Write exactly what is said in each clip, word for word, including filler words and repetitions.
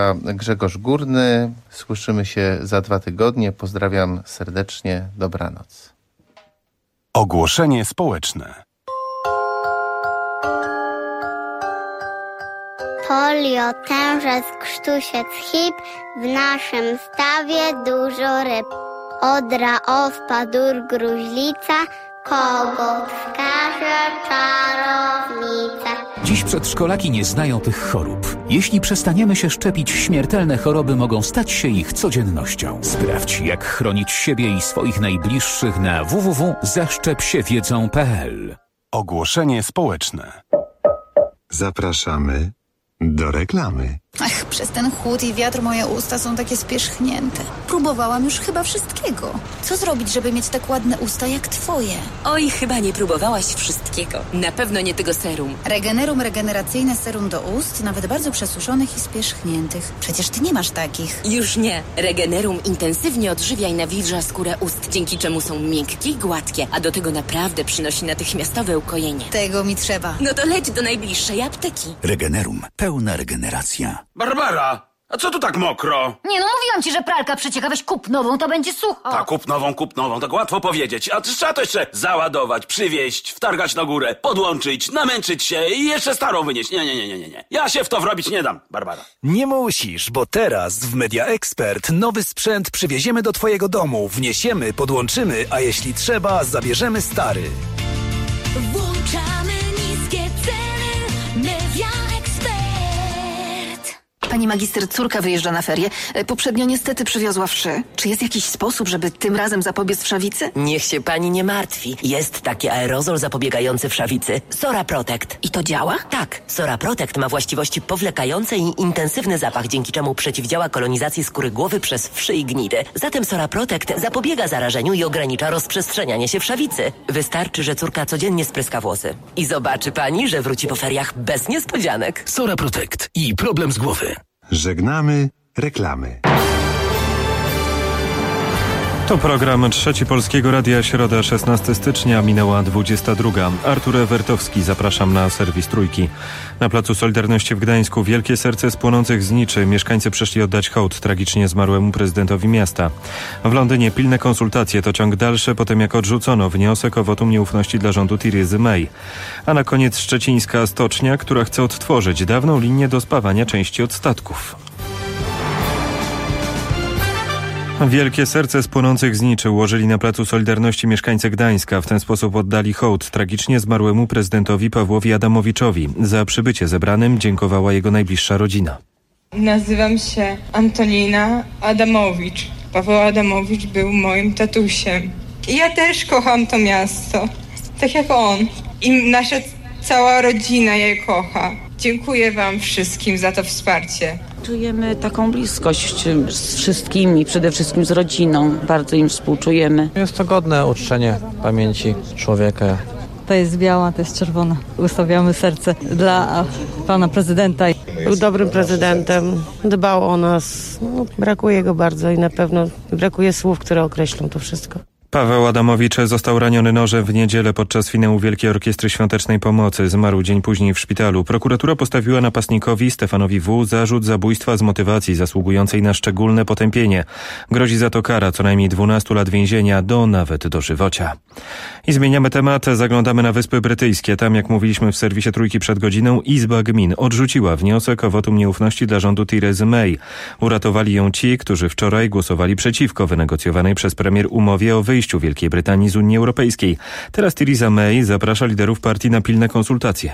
Grzegorz Górny. Słyszymy się za dwa tygodnie. Pozdrawiam serdecznie. Dobranoc. Ogłoszenie społeczne. Polio, tężec, krztusiec, hip, w naszym stawie dużo ryb. Odra, ospa, dur, gruźlica, kogo wskaże czarownica. Dziś przedszkolaki nie znają tych chorób. Jeśli przestaniemy się szczepić, śmiertelne choroby mogą stać się ich codziennością. Sprawdź, jak chronić siebie i swoich najbliższych na w w w kropka zaszczep się wiedzą kropka p l. Ogłoszenie społeczne. Zapraszamy do reklamy. Ach, przez ten chłód i wiatr moje usta są takie spierzchnięte. Próbowałam już chyba wszystkiego. Co zrobić, żeby mieć tak ładne usta jak twoje? Oj, chyba nie próbowałaś wszystkiego. Na pewno nie tego serum. Regenerum regeneracyjne serum do ust, nawet bardzo przesuszonych i spierzchniętych. Przecież ty nie masz takich. Już nie. Regenerum intensywnie odżywia i nawilża skórę ust, dzięki czemu są miękkie i gładkie, a do tego naprawdę przynosi natychmiastowe ukojenie. Tego mi trzeba. No to leć do najbliższej apteki. Regenerum. Pełna regeneracja. Barbara, a co tu tak mokro? Nie no, mówiłam ci, że pralka przecieka, weź kup nową, to będzie sucho. Tak, kup nową, kup nową, tak łatwo powiedzieć. A trzeba to jeszcze załadować, przywieźć, wtargać na górę, podłączyć, namęczyć się i jeszcze starą wynieść. Nie, nie, nie, nie, nie, nie. Ja się w to wrobić nie dam, Barbara. Nie musisz, bo teraz w Media Expert nowy sprzęt przywieziemy do twojego domu, wniesiemy, podłączymy, a jeśli trzeba, zabierzemy stary. Włączamy niskie ceny, Media Expert. Pani magister, córka wyjeżdża na ferie. Poprzednio niestety przywiozła wszy. Czy jest jakiś sposób, żeby tym razem zapobiec wszawicy? Niech się pani nie martwi. Jest taki aerozol zapobiegający wszawicy. Sora Protect. I to działa? Tak. Sora Protect ma właściwości powlekające i intensywny zapach, dzięki czemu przeciwdziała kolonizacji skóry głowy przez wszy i gnidy. Zatem Sora Protect zapobiega zarażeniu i ogranicza rozprzestrzenianie się wszawicy. Wystarczy, że córka codziennie spryska włosy. I zobaczy pani, że wróci po feriach bez niespodzianek. Sora Protect i problem z głowy. Żegnamy reklamy. To program Trzeci Polskiego Radia, środa szesnastego stycznia, minęła dwudziesta druga. Artur Ewertowski, zapraszam na serwis Trójki. Na Placu Solidarności w Gdańsku wielkie serce z płonących zniczy. Mieszkańcy przyszli oddać hołd tragicznie zmarłemu prezydentowi miasta. W Londynie pilne konsultacje to ciąg dalszy po tym, jak odrzucono wniosek o wotum nieufności dla rządu Theresa May. A na koniec szczecińska stocznia, która chce odtworzyć dawną linię do spawania części od statków. Wielkie serce z płonących zniczy ułożyli na Placu Solidarności mieszkańcy Gdańska. W ten sposób oddali hołd tragicznie zmarłemu prezydentowi Pawłowi Adamowiczowi. Za przybycie zebranym dziękowała jego najbliższa rodzina. Nazywam się Antonina Adamowicz. Paweł Adamowicz był moim tatusiem. I ja też kocham to miasto, tak jak on. I nasza cała rodzina je kocha. Dziękuję wam wszystkim za to wsparcie. Czujemy taką bliskość z wszystkimi, przede wszystkim z rodziną. Bardzo im współczujemy. Jest to godne uczczenie pamięci człowieka. To jest biała, to jest czerwona. Ustawiamy serce dla pana prezydenta. Był dobrym prezydentem, dbał o nas. No, brakuje go bardzo i na pewno brakuje słów, które określą to wszystko. Paweł Adamowicz został raniony nożem w niedzielę podczas finału Wielkiej Orkiestry Świątecznej Pomocy. Zmarł dzień później w szpitalu. Prokuratura postawiła napastnikowi Stefanowi W. zarzut zabójstwa z motywacji zasługującej na szczególne potępienie. Grozi za to kara co najmniej dwunastu lat więzienia do nawet dożywocia. I zmieniamy temat. Zaglądamy na Wyspy Brytyjskie. Tam, jak mówiliśmy w serwisie Trójki przed godziną, Izba Gmin odrzuciła wniosek o wotum nieufności dla rządu Theresy May. Uratowali ją ci, którzy wczoraj głosowali przeciwko wynegocjowanej przez premier umowie o wyjściu Wielkiej Brytanii z Unii Europejskiej. Teraz Theresa May zaprasza liderów partii na pilne konsultacje.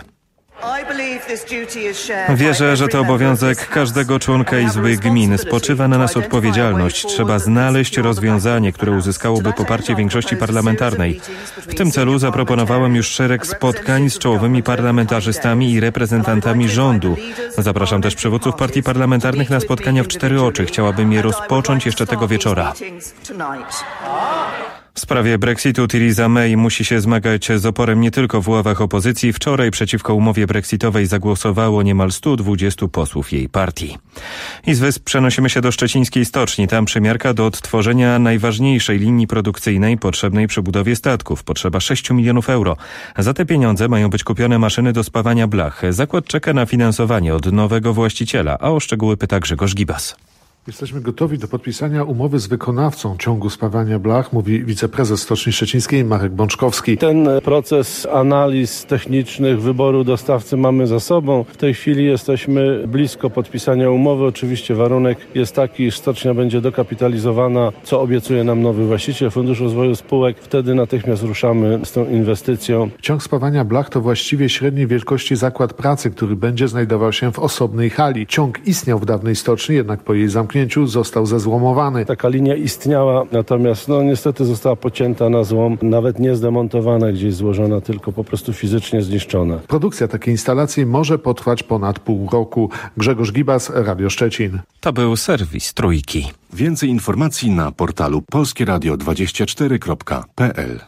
Wierzę, że to obowiązek każdego członka Izby Gmin. Spoczywa na nas odpowiedzialność. Trzeba znaleźć rozwiązanie, które uzyskałoby poparcie większości parlamentarnej. W tym celu zaproponowałem już szereg spotkań z czołowymi parlamentarzystami i reprezentantami rządu. Zapraszam też przywódców partii parlamentarnych na spotkania w cztery oczy. Chciałabym je rozpocząć jeszcze tego wieczora. W sprawie Brexitu Theresa May musi się zmagać z oporem nie tylko w ławach opozycji. Wczoraj przeciwko umowie brexitowej zagłosowało niemal stu dwudziestu posłów jej partii. I z Wysp przenosimy się do szczecińskiej stoczni. Tam przymiarka do odtworzenia najważniejszej linii produkcyjnej potrzebnej przy budowie statków. Potrzeba sześciu milionów euro. Za te pieniądze mają być kupione maszyny do spawania blach. Zakład czeka na finansowanie od nowego właściciela, a o szczegóły pyta Grzegorz Gibas. Jesteśmy gotowi do podpisania umowy z wykonawcą ciągu spawania blach, mówi wiceprezes Stoczni Szczecińskiej Marek Bączkowski. Ten proces analiz technicznych, wyboru dostawcy mamy za sobą. W tej chwili jesteśmy blisko podpisania umowy. Oczywiście warunek jest taki, iż stocznia będzie dokapitalizowana, co obiecuje nam nowy właściciel, Fundusz Rozwoju Spółek. Wtedy natychmiast ruszamy z tą inwestycją. Ciąg spawania blach to właściwie średniej wielkości zakład pracy, który będzie znajdował się w osobnej hali. Ciąg istniał w dawnej stoczni, jednak po jej zamknięciu został zezłomowany. Taka linia istniała, natomiast no niestety została pocięta na złom, nawet nie zdemontowana, gdzieś złożona, tylko po prostu fizycznie zniszczona. Produkcja takiej instalacji może potrwać ponad pół roku. Grzegorz Gibas, Radio Szczecin. To był serwis Trójki. Więcej informacji na portalu polskie radio dwadzieścia cztery kropka p l.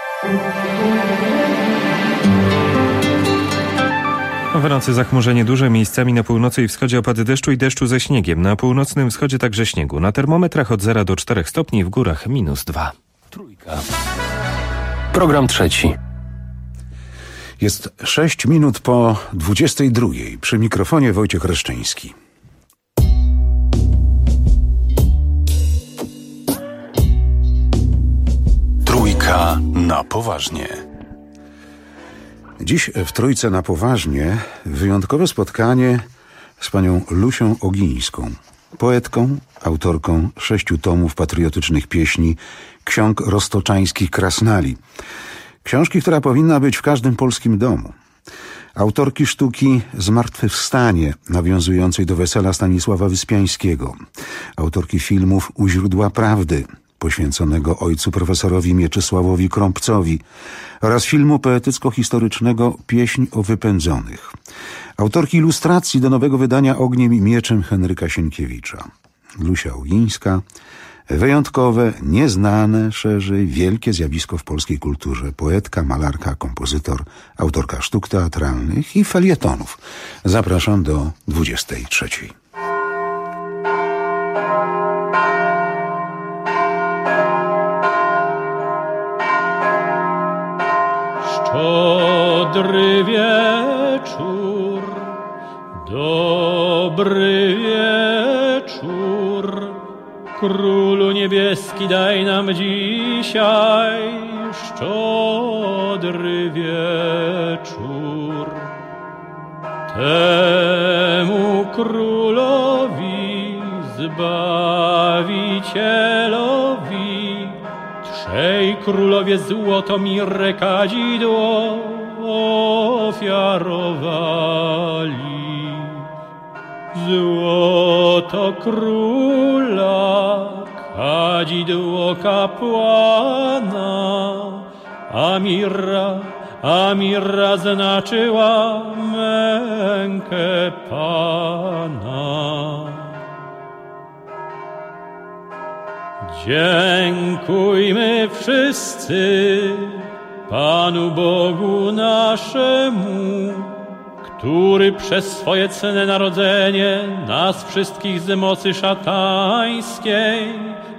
W nocy zachmurzenie duże, miejscami na północy i wschodzie opady deszczu i deszczu ze śniegiem. Na północnym wschodzie także śniegu. Na termometrach od zera do czterech stopni, w górach minus dwa. Trójka. Program trzeci. Jest sześć minut po dwudziestej drugiej. Przy mikrofonie Wojciech Reszczyński. Trójka na poważnie. Dziś w Trójce na poważnie wyjątkowe spotkanie z panią Lusią Ogińską, poetką, autorką sześciu tomów patriotycznych pieśni, ksiąg roztoczańskich krasnali. Książki, która powinna być w każdym polskim domu. Autorki sztuki Zmartwychwstanie, nawiązującej do wesela Stanisława Wyspiańskiego. Autorki filmów U źródła prawdy, poświęconego ojcu profesorowi Mieczysławowi Krąpcowi, oraz filmu poetycko-historycznego Pieśń o wypędzonych. Autorki ilustracji do nowego wydania Ogniem i mieczem Henryka Sienkiewicza. Lusia Ogińska, wyjątkowe, nieznane szerzej, wielkie zjawisko w polskiej kulturze. Poetka, malarka, kompozytor, autorka sztuk teatralnych i felietonów. Zapraszam do dwudziestej trzeciej. Szczodry wieczór, dobry wieczór, Królu niebieski daj nam dzisiaj szczodry wieczór. Temu królowi, Zbawicielowi, trzej królowie złoto, mirrę, kadzidło ofiarowali. Złoto króla, kadzidło kapłana, a mirra, a mirra znaczyła mękę Pana. Dziękujmy wszyscy Panu Bogu naszemu, który przez swoje cenne narodzenie nas wszystkich z mocy szatańskiej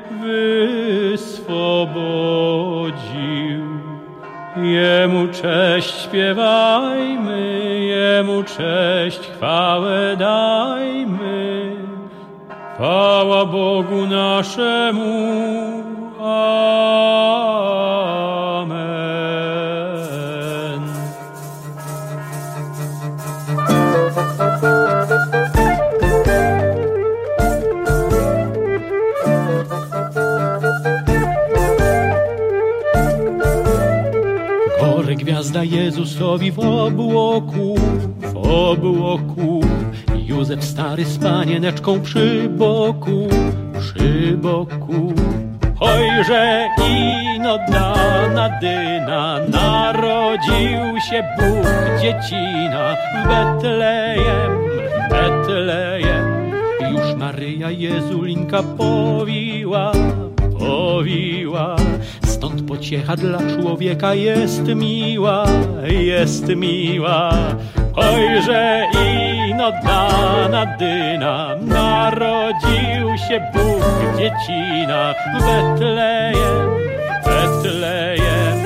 wyswobodził. Jemu cześć śpiewajmy, Jemu cześć chwałę dajmy. Chwała Bogu naszemu. Amen. Gory gwiazda Jezusowi w obłoku, w obłoku. Józef stary z panieneczką przy boku, przy boku. Ojże ino dana dyna, narodził się Bóg dziecina w Betlejem, w Betlejem. Już Maryja Jezulinka powiła, powiła. Z stąd pociecha dla człowieka jest miła, jest miła. Ojże ino dana dyna, narodził się Bóg dziecina w Betlejem, Betlejem.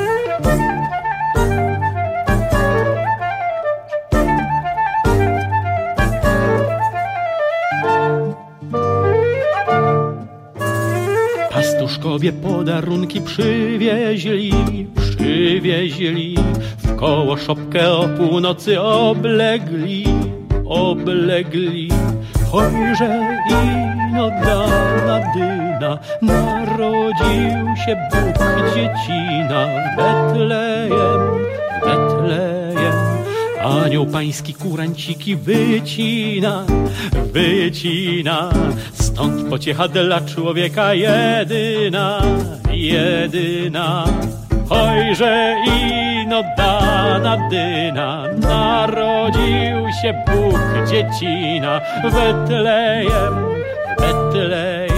Pastuszkowie podarunki przywieźli, przywieźli, w koło szopkę o północy oblegli, oblegli. Hojże ino dana dyna, narodził się Bóg dziecina w Betlejem, w Betlejem. Anioł pański kuranciki wycina, wycina, stąd pociecha dla człowieka jedyna, jedyna. Ojże ino dana dyna, narodził się Bóg dziecina w Betlejem, w Betlejem.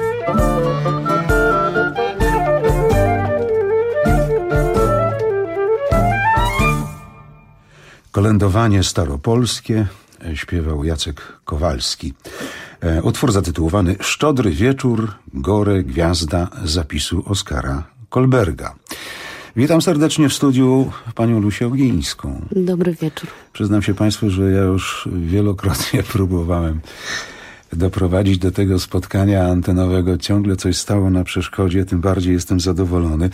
Kolędowanie staropolskie śpiewał Jacek Kowalski. Utwór zatytułowany Szczodry wieczór, gore gwiazda z zapisu Oskara Kolberga. Witam serdecznie w studiu panią Lusię Ogińską. Dobry wieczór. Przyznam się państwu, że ja już wielokrotnie próbowałem doprowadzić do tego spotkania antenowego. Ciągle coś stało na przeszkodzie, tym bardziej jestem zadowolony.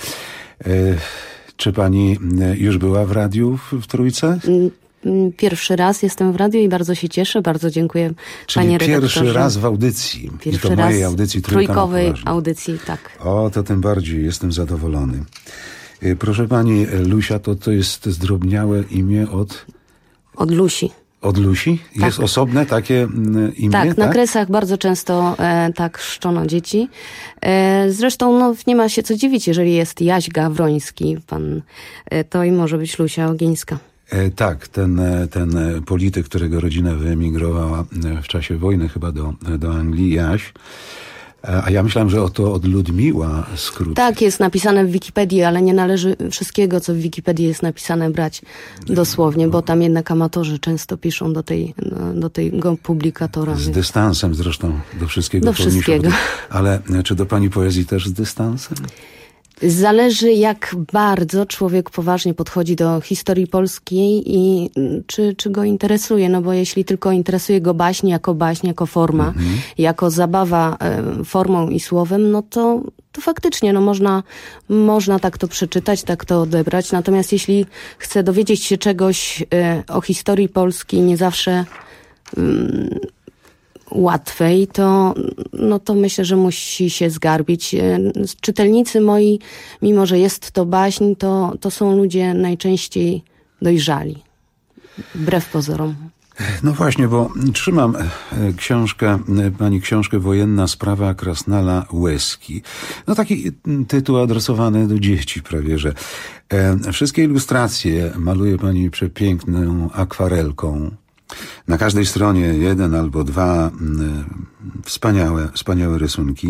Czy pani już była w radiu w, w Trójce? Pierwszy raz jestem w radiu i bardzo się cieszę. Bardzo dziękuję, Czyli panie redaktorze. Pierwszy raz w audycji. Pierwszy I to raz mojej audycji trójkowej audycji, tak. O, to tym bardziej jestem zadowolony. Proszę pani, Lusia, to to jest zdrobniałe imię od... Od Lusi. Od Lusi? Tak. Jest osobne takie imię? Tak, tak? na Kresach bardzo często e, tak chrzczono dzieci. E, zresztą no, nie ma się co dziwić, jeżeli jest Jaś Gawroński, pan, e, to i może być Lusia Ogińska. E, tak, ten, ten polityk, którego rodzina wyemigrowała w czasie wojny chyba do, do Anglii, Jaś. A ja myślałem, że oto od Ludmiła skrót. Tak, jest napisane w Wikipedii, ale nie należy wszystkiego, co w Wikipedii jest napisane, brać dosłownie, bo tam jednak amatorzy często piszą do, tej, do tego publikatora. Z dystansem zresztą do wszystkiego. Do wszystkiego. Ale czy do pani poezji też z dystansem? Zależy, jak bardzo człowiek poważnie podchodzi do historii polskiej i czy, czy go interesuje. No bo jeśli tylko interesuje go baśń jako baśń, jako forma, mm-hmm. jako zabawa e, formą i słowem, no to, to faktycznie no można, można tak to przeczytać, tak to odebrać. Natomiast jeśli chce dowiedzieć się czegoś e, o historii Polski, nie zawsze mm, łatwej, to, no to myślę, że musi się zgarbić. Czytelnicy moi, mimo że jest to baśń, to, to są ludzie najczęściej dojrzali. Wbrew pozorom. No właśnie, bo trzymam książkę, pani książkę Wojenna sprawa Krasnala Łeski. No taki tytuł adresowany do dzieci prawie, że wszystkie ilustracje maluje pani przepiękną akwarelką. Na każdej stronie jeden albo dwa wspaniałe, wspaniałe rysunki.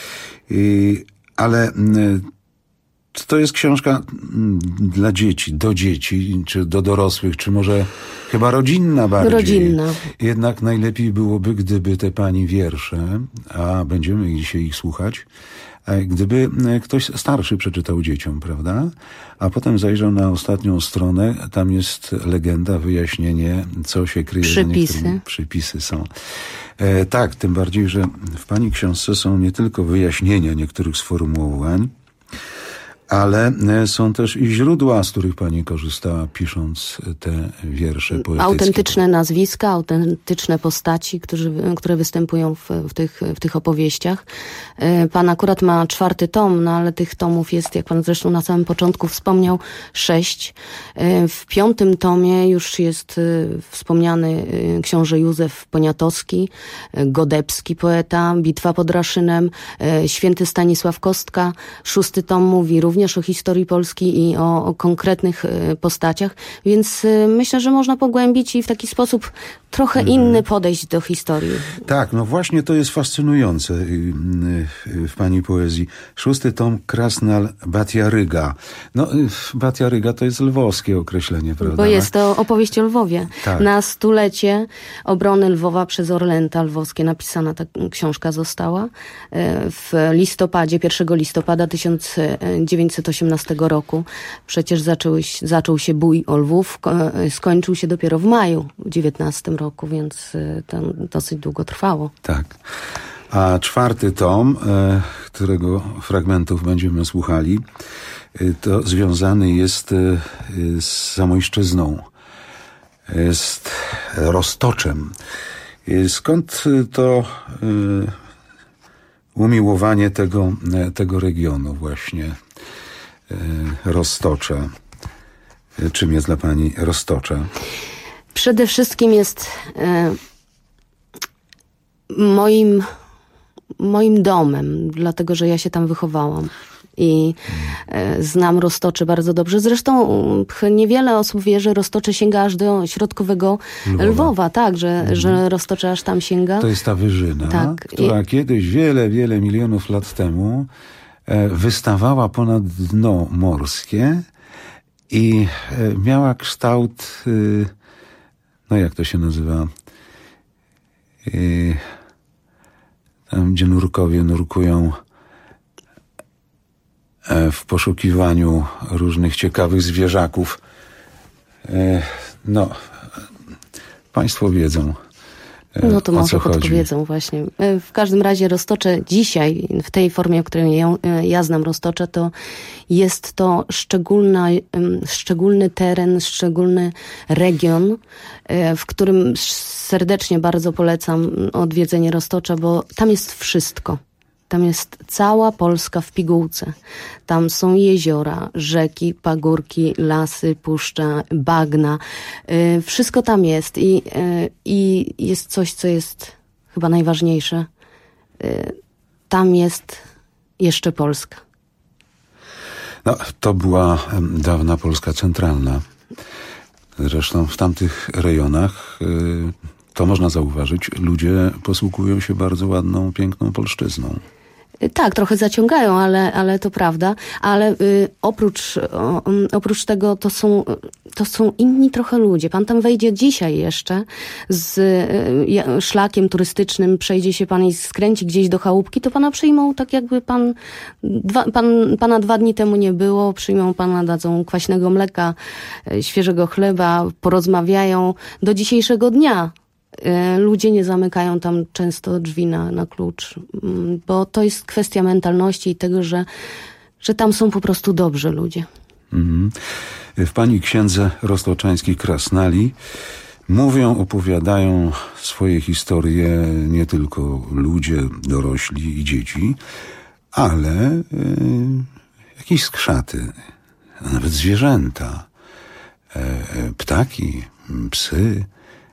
I, ale to jest książka dla dzieci, do dzieci, czy do dorosłych, czy może chyba rodzinna bardziej. Rodzinna. Jednak najlepiej byłoby, gdyby te pani wiersze, a będziemy dzisiaj ich słuchać, gdyby ktoś starszy przeczytał dzieciom, prawda? A potem zajrzał na ostatnią stronę, tam jest legenda, wyjaśnienie, co się kryje. Przypisy. Przypisy są. E, tak, tym bardziej, że w pani książce są nie tylko wyjaśnienia niektórych sformułowań, ale są też i źródła, z których pani korzystała, pisząc te wiersze poetyckie. Autentyczne nazwiska, autentyczne postaci, którzy, które występują w, w, tych, w tych opowieściach. Pan akurat ma czwarty tom, no ale tych tomów jest, jak pan zresztą na samym początku wspomniał, sześć. W piątym tomie już jest wspomniany książę Józef Poniatowski, Godebski poeta, Bitwa pod Raszynem, święty Stanisław Kostka. Szósty tom mówi również również o historii Polski i o, o konkretnych postaciach, więc myślę, że można pogłębić i w taki sposób trochę mhm. inny podejść do historii. Tak, no właśnie to jest fascynujące w pani poezji. Szósty tom Krasnal Batjaryga. No, Batjaryga to jest lwowskie określenie, prawda? Bo jest to opowieść o Lwowie. Tak. Na stulecie obrony Lwowa przez Orlęta Lwowskie napisana ta książka została w listopadzie, pierwszego listopada tysiąc dziewięćset osiemnastego roku. Przecież zaczął, zaczął się bój o Lwów, skończył się dopiero w maju dziewiętnastym roku, więc to dosyć długo trwało. Tak. A czwarty tom, którego fragmentów będziemy słuchali, to związany jest z Zamojszczyzną, z Roztoczem. Skąd to umiłowanie tego, tego regionu właśnie, Roztocza? Czym jest dla pani Roztocze? Przede wszystkim jest e, moim, moim domem, dlatego że ja się tam wychowałam i e, znam Roztocze bardzo dobrze. Zresztą niewiele osób wie, że Roztocze sięga aż do środkowego Lwowa, Lwowa tak, że, mhm. że Roztocze aż tam sięga. To jest ta wyżyna, tak. która I... kiedyś wiele, wiele milionów lat temu e, wystawała ponad dno morskie i e, miała kształt... E, no jak to się nazywa? I tam, gdzie nurkowie nurkują w poszukiwaniu różnych ciekawych zwierzaków. No, państwo wiedzą, no to o może co chodzi. podpowiedzą właśnie. W każdym razie Roztocze dzisiaj, w tej formie, w której ja, ja znam Roztocze, to jest to szczególna, szczególny teren, szczególny region, w którym serdecznie bardzo polecam odwiedzenie Roztocza, bo tam jest wszystko. Tam jest cała Polska w pigułce. Tam są jeziora, rzeki, pagórki, lasy, puszcza, bagna. Yy, wszystko tam jest i, yy, i jest coś, co jest chyba najważniejsze. Yy, tam jest jeszcze Polska. No, to była dawna Polska centralna. Zresztą w tamtych rejonach, yy, to można zauważyć, ludzie posługują się bardzo ładną, piękną polszczyzną. Tak, trochę zaciągają, ale, ale to prawda. Ale y, oprócz, o, oprócz tego to są, to są inni trochę ludzie. Pan tam wejdzie dzisiaj jeszcze z y, szlakiem turystycznym, przejdzie się pan i skręci gdzieś do chałupki, to pana przyjmą tak jakby pan, dwa, pan pana dwa dni temu nie było, przyjmą pana, dadzą kwaśnego mleka, y, świeżego chleba, porozmawiają do dzisiejszego dnia. Ludzie nie zamykają tam często drzwi na, na klucz, bo to jest kwestia mentalności i tego, że, że tam są po prostu dobrzy ludzie. Mhm. W pani księdze roztoczańskiej Krasnali mówią, opowiadają swoje historie nie tylko ludzie, dorośli i dzieci, ale y, jakieś skrzaty, a nawet zwierzęta, y, ptaki, psy.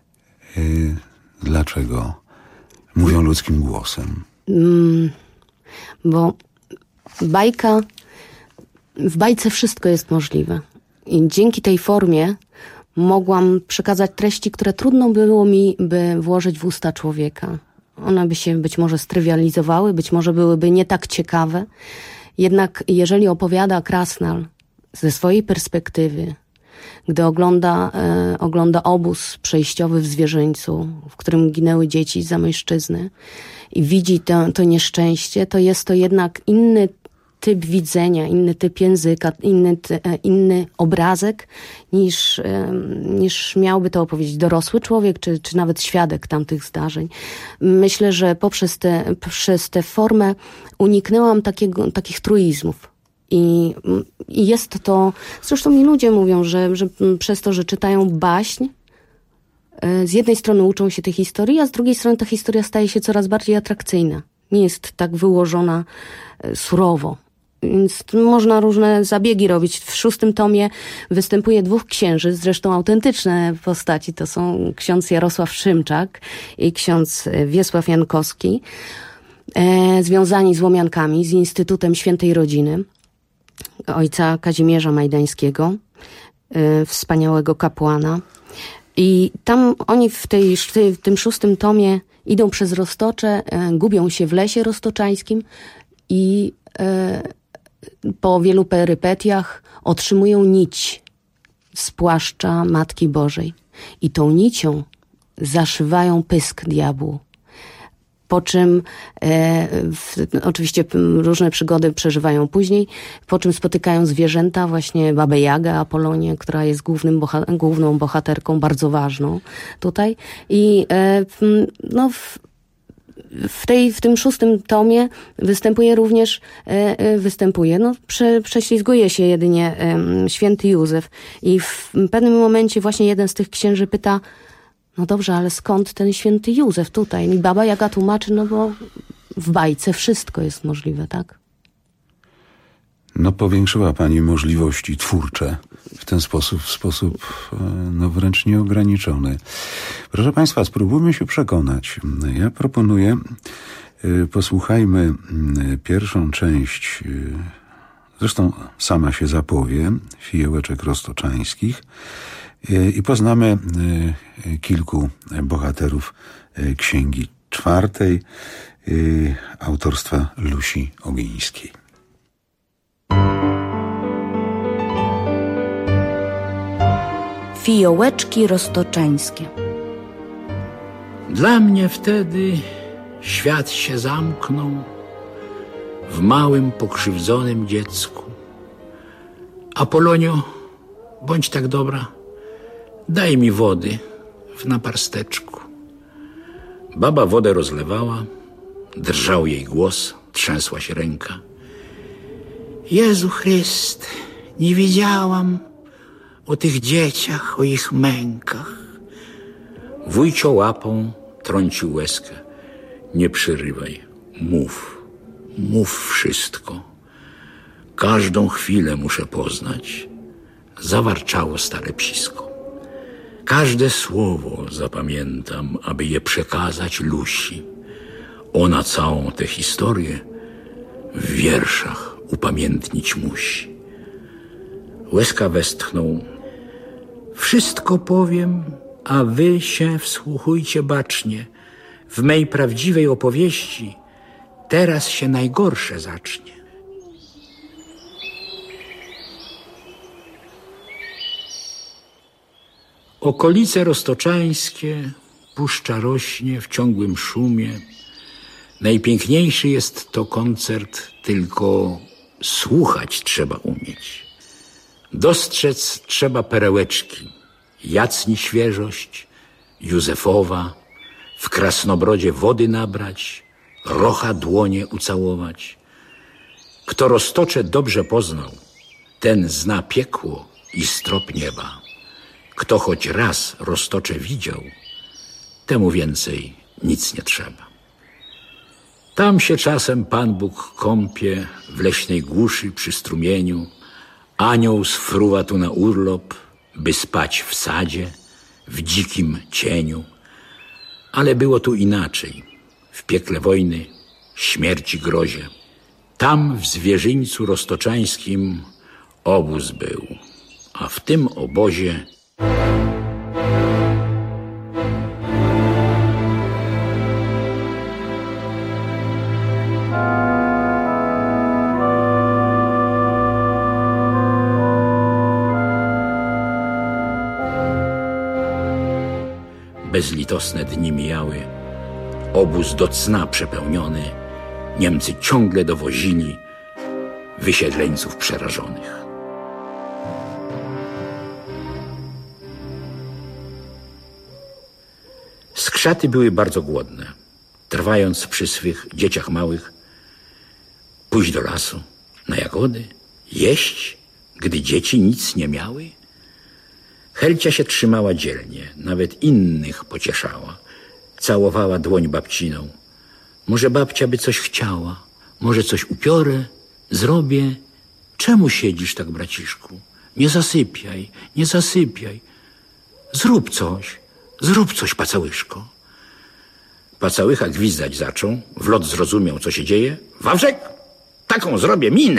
Dlaczego mówią ludzkim głosem? Mm, bo bajka, w bajce wszystko jest możliwe. I dzięki tej formie mogłam przekazać treści, które trudno było mi by włożyć w usta człowieka. One by się być może strywializowały, być może byłyby nie tak ciekawe. Jednak jeżeli opowiada Krasnal ze swojej perspektywy, gdy ogląda, e, ogląda obóz przejściowy w Zwierzyńcu, w którym ginęły dzieci z Zamojszczyzny i widzi to, to nieszczęście, to jest to jednak inny typ widzenia, inny typ języka, inny, ty, e, inny obrazek niż, e, niż miałby to opowiedzieć dorosły człowiek, czy, czy nawet świadek tamtych zdarzeń. Myślę, że poprzez tę poprzez tę formę uniknęłam takiego, takich truizmów. I, I jest to, zresztą mi ludzie mówią, że, że przez to, że czytają baśń, z jednej strony uczą się tej historii, a z drugiej strony ta historia staje się coraz bardziej atrakcyjna. Nie jest tak wyłożona surowo. Więc można różne zabiegi robić. W szóstym tomie występuje dwóch księży, zresztą autentyczne postaci. To są ksiądz Jarosław Szymczak i ksiądz Wiesław Jankowski, e, związani z Łomiankami, z Instytutem Świętej Rodziny. ojca Kazimierza Majdańskiego, wspaniałego kapłana. I tam oni w, tej, w tym szóstym tomie idą przez Roztocze, gubią się w lesie roztoczańskim i po wielu perypetiach otrzymują nić z płaszcza Matki Bożej. I tą nicią zaszywają pysk diabłu. Po czym e, w, oczywiście różne przygody przeżywają później, po czym spotykają zwierzęta, właśnie Babę Jagę, Apolonię, która jest głównym boha- główną bohaterką, bardzo ważną tutaj. I e, no w, w, tej, w tym szóstym tomie występuje również, e, występuje, no prze, prześlizguje się jedynie e, święty Józef. I w pewnym momencie właśnie jeden z tych księży pyta: no dobrze, ale skąd ten święty Józef tutaj? I Baba Jaga tłumaczy, no bo w bajce wszystko jest możliwe, tak? No powiększyła pani możliwości twórcze w ten sposób, w sposób no wręcz nieograniczony. Proszę państwa, spróbujmy się przekonać. Ja proponuję, posłuchajmy pierwszą część, zresztą sama się zapowie, Fijałeczek Roztoczańskich, i poznamy kilku bohaterów księgi czwartej autorstwa Lusi Ogińskiej. Fiołeczki roztoczańskie. Dla mnie wtedy świat się zamknął w małym, pokrzywdzonym dziecku. Apolonio, bądź tak dobra, daj mi wody w naparsteczku. Baba wodę rozlewała, drżał jej głos, trzęsła się ręka. Jezu Chryste, nie wiedziałam o tych dzieciach, o ich mękach. Wujcio łapą trącił łezkę. Nie przerywaj, mów, mów wszystko. Każdą chwilę muszę poznać. Zawarczało stare psisko. Każde słowo zapamiętam, aby je przekazać Lusi. Ona całą tę historię w wierszach upamiętnić musi. Łezka westchnął. Wszystko powiem, a wy się wsłuchujcie bacznie. W mej prawdziwej opowieści teraz się najgorsze zacznie. Okolice roztoczańskie, puszcza rośnie w ciągłym szumie. Najpiękniejszy jest to koncert, tylko słuchać trzeba umieć. Dostrzec trzeba perełeczki, Jacni świeżość, Józefowa, w krasnobrodzie wody nabrać, Rocha dłonie ucałować. Kto Roztocze dobrze poznał, ten zna piekło i strop nieba. Kto choć raz Roztocze widział, temu więcej nic nie trzeba. Tam się czasem Pan Bóg kąpie w leśnej głuszy przy strumieniu. Anioł sfruwa tu na urlop, by spać w sadzie, w dzikim cieniu. Ale było tu inaczej. W piekle wojny, śmierci grozie. Tam w zwierzyńcu roztoczańskim obóz był, a w tym obozie bezlitosne dni mijały, obóz do cna przepełniony. Niemcy ciągle dowozili wysiedleńców przerażonych. Skrzaty były bardzo głodne. Trwając przy swych dzieciach małych, pójść do lasu, na jagody, jeść, gdy dzieci nic nie miały. Helcia się trzymała dzielnie, nawet innych pocieszała. Całowała dłoń babciną. Może babcia by coś chciała, może coś upiorę, zrobię. Czemu siedzisz tak, braciszku? Nie zasypiaj, nie zasypiaj. Zrób coś, zrób coś, pacałyszko. Pacałycha gwizdać zaczął, w lot zrozumiał, co się dzieje. Wawrzek, taką zrobię minę,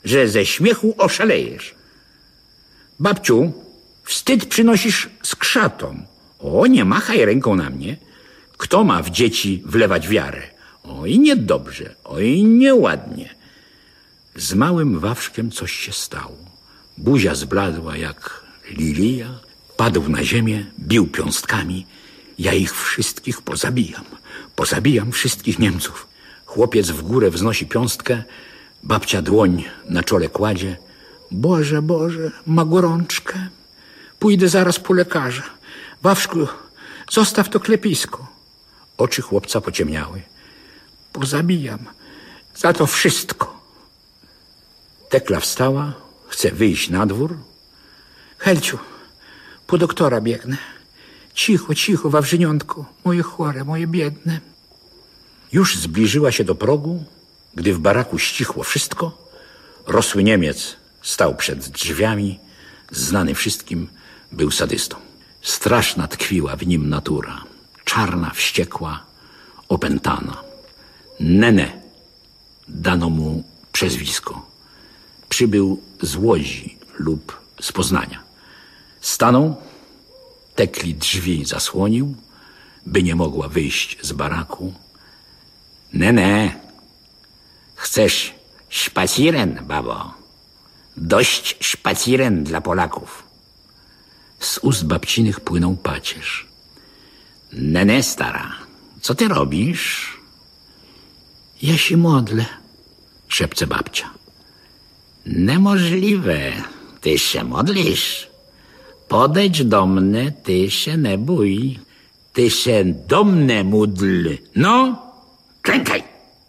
że ze śmiechu oszalejesz. Babciu, wstyd przynosisz skrzatom. O, nie machaj ręką na mnie. Kto ma w dzieci wlewać wiarę? Oj, niedobrze, oj, nieładnie. Z małym Wawrzkiem coś się stało. Buzia zbladła jak lilia, padł na ziemię, bił piąstkami. Ja ich wszystkich pozabijam. Pozabijam wszystkich Niemców. Chłopiec w górę wznosi piąstkę, babcia dłoń na czole kładzie. Boże, Boże, ma gorączkę. Pójdę zaraz po lekarza. Wawrzku, zostaw to klepisko. Oczy chłopca pociemniały. Pozabijam za to wszystko. Tekla wstała, chce wyjść na dwór. Helciu, po doktora biegnę. Cicho, cicho, Wawrzyniątku, moje chore, moje biedne. Już zbliżyła się do progu, gdy w baraku ścichło wszystko. Rosły Niemiec stał przed drzwiami, znany wszystkim, był sadystą. Straszna tkwiła w nim natura, czarna, wściekła, opętana. Nene dano mu przezwisko. Przybył z Łodzi lub z Poznania. Stanął, Tekli drzwi zasłonił, by nie mogła wyjść z baraku. Nene, chcesz szpaciren, babo? Dość szpaciren dla Polaków. Z ust babcinych płynął pacierz. Nene, stara, co ty robisz? Ja się modlę, szepce babcia. Niemożliwe, ty się modlisz? Podejdź do mnie, ty się nie bój. Ty się do mnie módl. No, klękaj.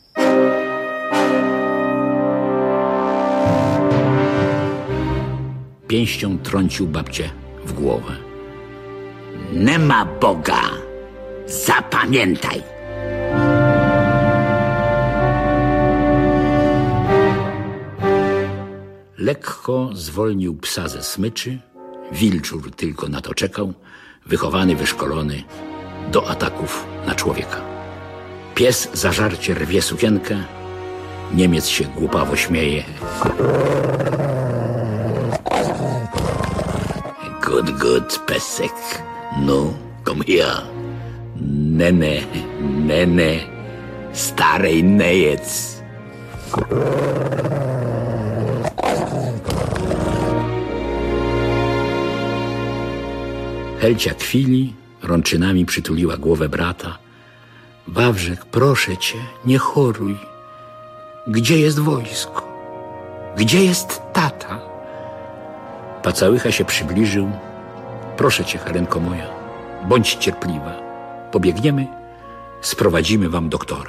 Pięścią trącił babcię w głowę. Nie ma Boga. Zapamiętaj. Lekko zwolnił psa ze smyczy. Wilczur tylko na to czekał, wychowany, wyszkolony do ataków na człowieka. Pies zażarcie rwie sukienkę, Niemiec się głupawo śmieje. Good, good, pesek. No, come here. Nene, nene, starej nejec. Helcia kwili, rączynami przytuliła głowę brata. Wawrzek, proszę cię, nie choruj. Gdzie jest wojsko? Gdzie jest tata? Pacałycha się przybliżył. Proszę cię, Helenko moja, bądź cierpliwa. Pobiegniemy, sprowadzimy wam doktora.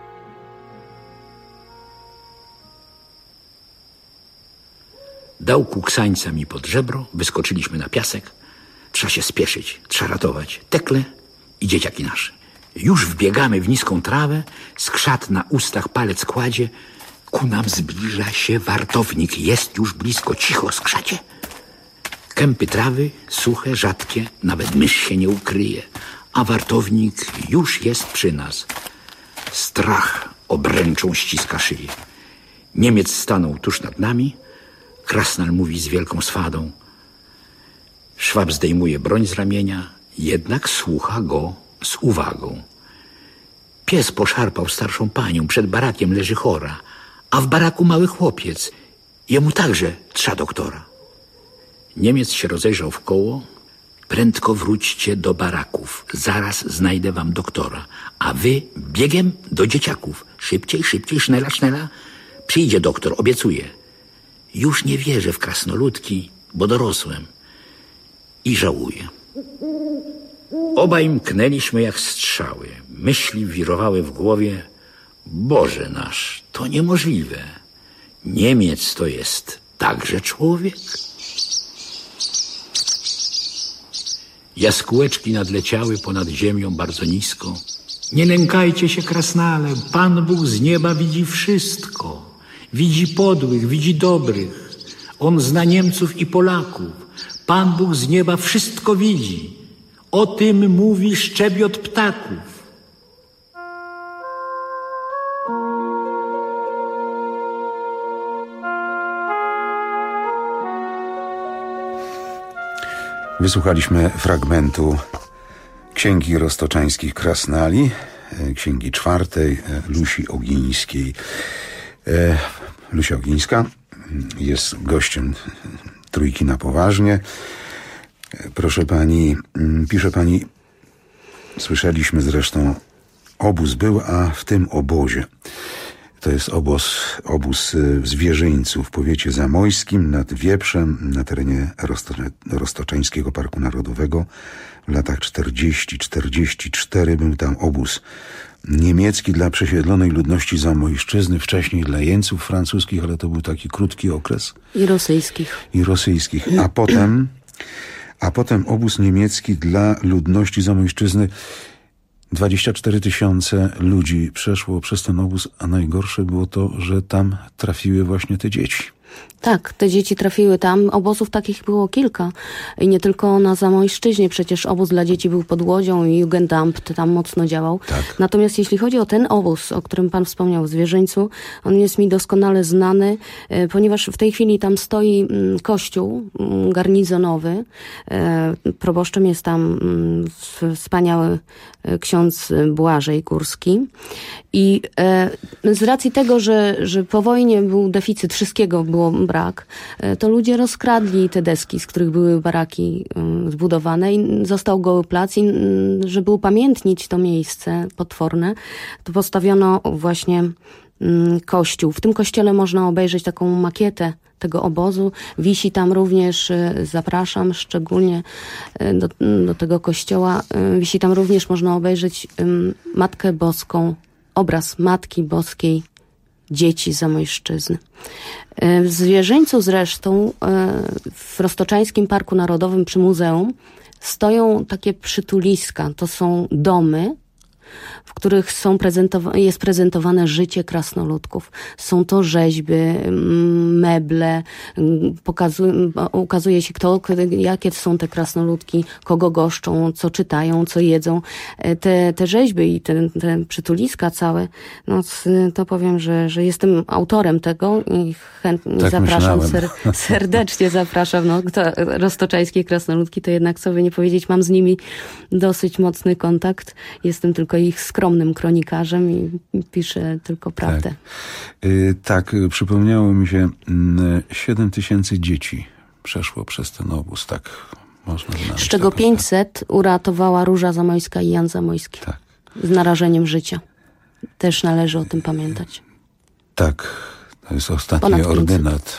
Dał kuksańca mi pod żebro, wyskoczyliśmy na piasek. Trzeba się spieszyć, trzeba ratować Teklę i dzieciaki nasze. Już wbiegamy w niską trawę, skrzat na ustach palec kładzie. Ku nam zbliża się wartownik, jest już blisko. Cicho, skrzacie. Kępy trawy, suche, rzadkie, nawet mysz się nie ukryje. A wartownik już jest przy nas. Strach obręczą ściska szyję. Niemiec stanął tuż nad nami. Krasnal mówi z wielką swadą. Szwab zdejmuje broń z ramienia, jednak słucha go z uwagą. Pies poszarpał starszą panią, przed barakiem leży chora, a w baraku mały chłopiec. Jemu także trza doktora. Niemiec się rozejrzał w koło. Prędko wróćcie do baraków, zaraz znajdę wam doktora, a wy biegiem do dzieciaków. Szybciej, szybciej, sznela, sznela. Przyjdzie doktor, obiecuję. Już nie wierzę w krasnoludki, bo dorosłem. I żałuję. Obaj mknęliśmy jak strzały. Myśli wirowały w głowie. Boże nasz, to niemożliwe. Niemiec to jest także człowiek? Jaskółeczki nadleciały ponad ziemią bardzo nisko. Nie lękajcie się, krasnale, Pan Bóg z nieba widzi wszystko. Widzi podłych, widzi dobrych. On zna Niemców i Polaków. Pan Bóg z nieba wszystko widzi. O tym mówi szczebiot ptaków. Wysłuchaliśmy fragmentu Księgi Roztoczańskich Krasnali, księgi czwartej Lusi Ogińskiej. Lusia Ogińska jest gościem Trójki na poważnie. Proszę pani, pisze pani, słyszeliśmy zresztą, obóz był, a w tym obozie. To jest obóz, obóz w Zwierzyńcu w powiecie zamojskim nad Wieprzem na terenie Rozto, Roztoczańskiego Parku Narodowego. W latach czterdziestym czterdziestym czwartym był tam obóz niemiecki dla przesiedlonej ludności Zamojszczyzny, wcześniej dla jeńców francuskich, ale to był taki krótki okres. I rosyjskich. I rosyjskich. A potem, a potem obóz niemiecki dla ludności Zamojszczyzny. dwadzieścia cztery tysiące ludzi przeszło przez ten obóz, a najgorsze było to, że tam trafiły właśnie te dzieci. Tak, te dzieci trafiły tam. Obozów takich było kilka. I nie tylko na Zamojszczyźnie. Przecież obóz dla dzieci był pod Łodzią i Jugendamt tam mocno działał. Tak. Natomiast jeśli chodzi o ten obóz, o którym pan wspomniał w Zwierzyńcu, on jest mi doskonale znany, ponieważ w tej chwili tam stoi kościół garnizonowy. Proboszczem jest tam wspaniały ksiądz Błażej Górski. I z racji tego, że, że po wojnie był deficyt, wszystkiego było brak, to ludzie rozkradli te deski, z których były baraki zbudowane i został goły plac i żeby upamiętnić to miejsce potworne, to postawiono właśnie kościół. W tym kościele można obejrzeć taką makietę tego obozu. Wisi tam również, zapraszam szczególnie do, do tego kościoła, wisi tam również, można obejrzeć Matkę Boską, obraz Matki Boskiej dzieci Zamojszczyzny. W Zwierzyńcu zresztą, w Roztoczańskim Parku Narodowym przy muzeum stoją takie przytuliska. To są domy, w których są prezentowa- jest prezentowane życie krasnoludków. Są to rzeźby, meble, pokazu- ukazuje się kto, jakie są te krasnoludki, kogo goszczą, co czytają, co jedzą. Te, te rzeźby i te, te przytuliska całe, no to powiem, że, że jestem autorem tego i chętnie tak zapraszam, ser- serdecznie zapraszam. No, kto roztoczańskie krasnoludki, to jednak sobie nie powiedzieć, mam z nimi dosyć mocny kontakt. Jestem tylko ich skromnym kronikarzem i piszę tylko prawdę. Tak, yy, tak przypomniało mi się, siedem tysięcy dzieci przeszło przez ten obóz, tak można znaleźć. Z czego pięćset uratowała Róża Zamojska i Jan Zamojski. Tak. Z narażeniem życia. Też należy o tym pamiętać. Tak, to jest ostatni ordynat.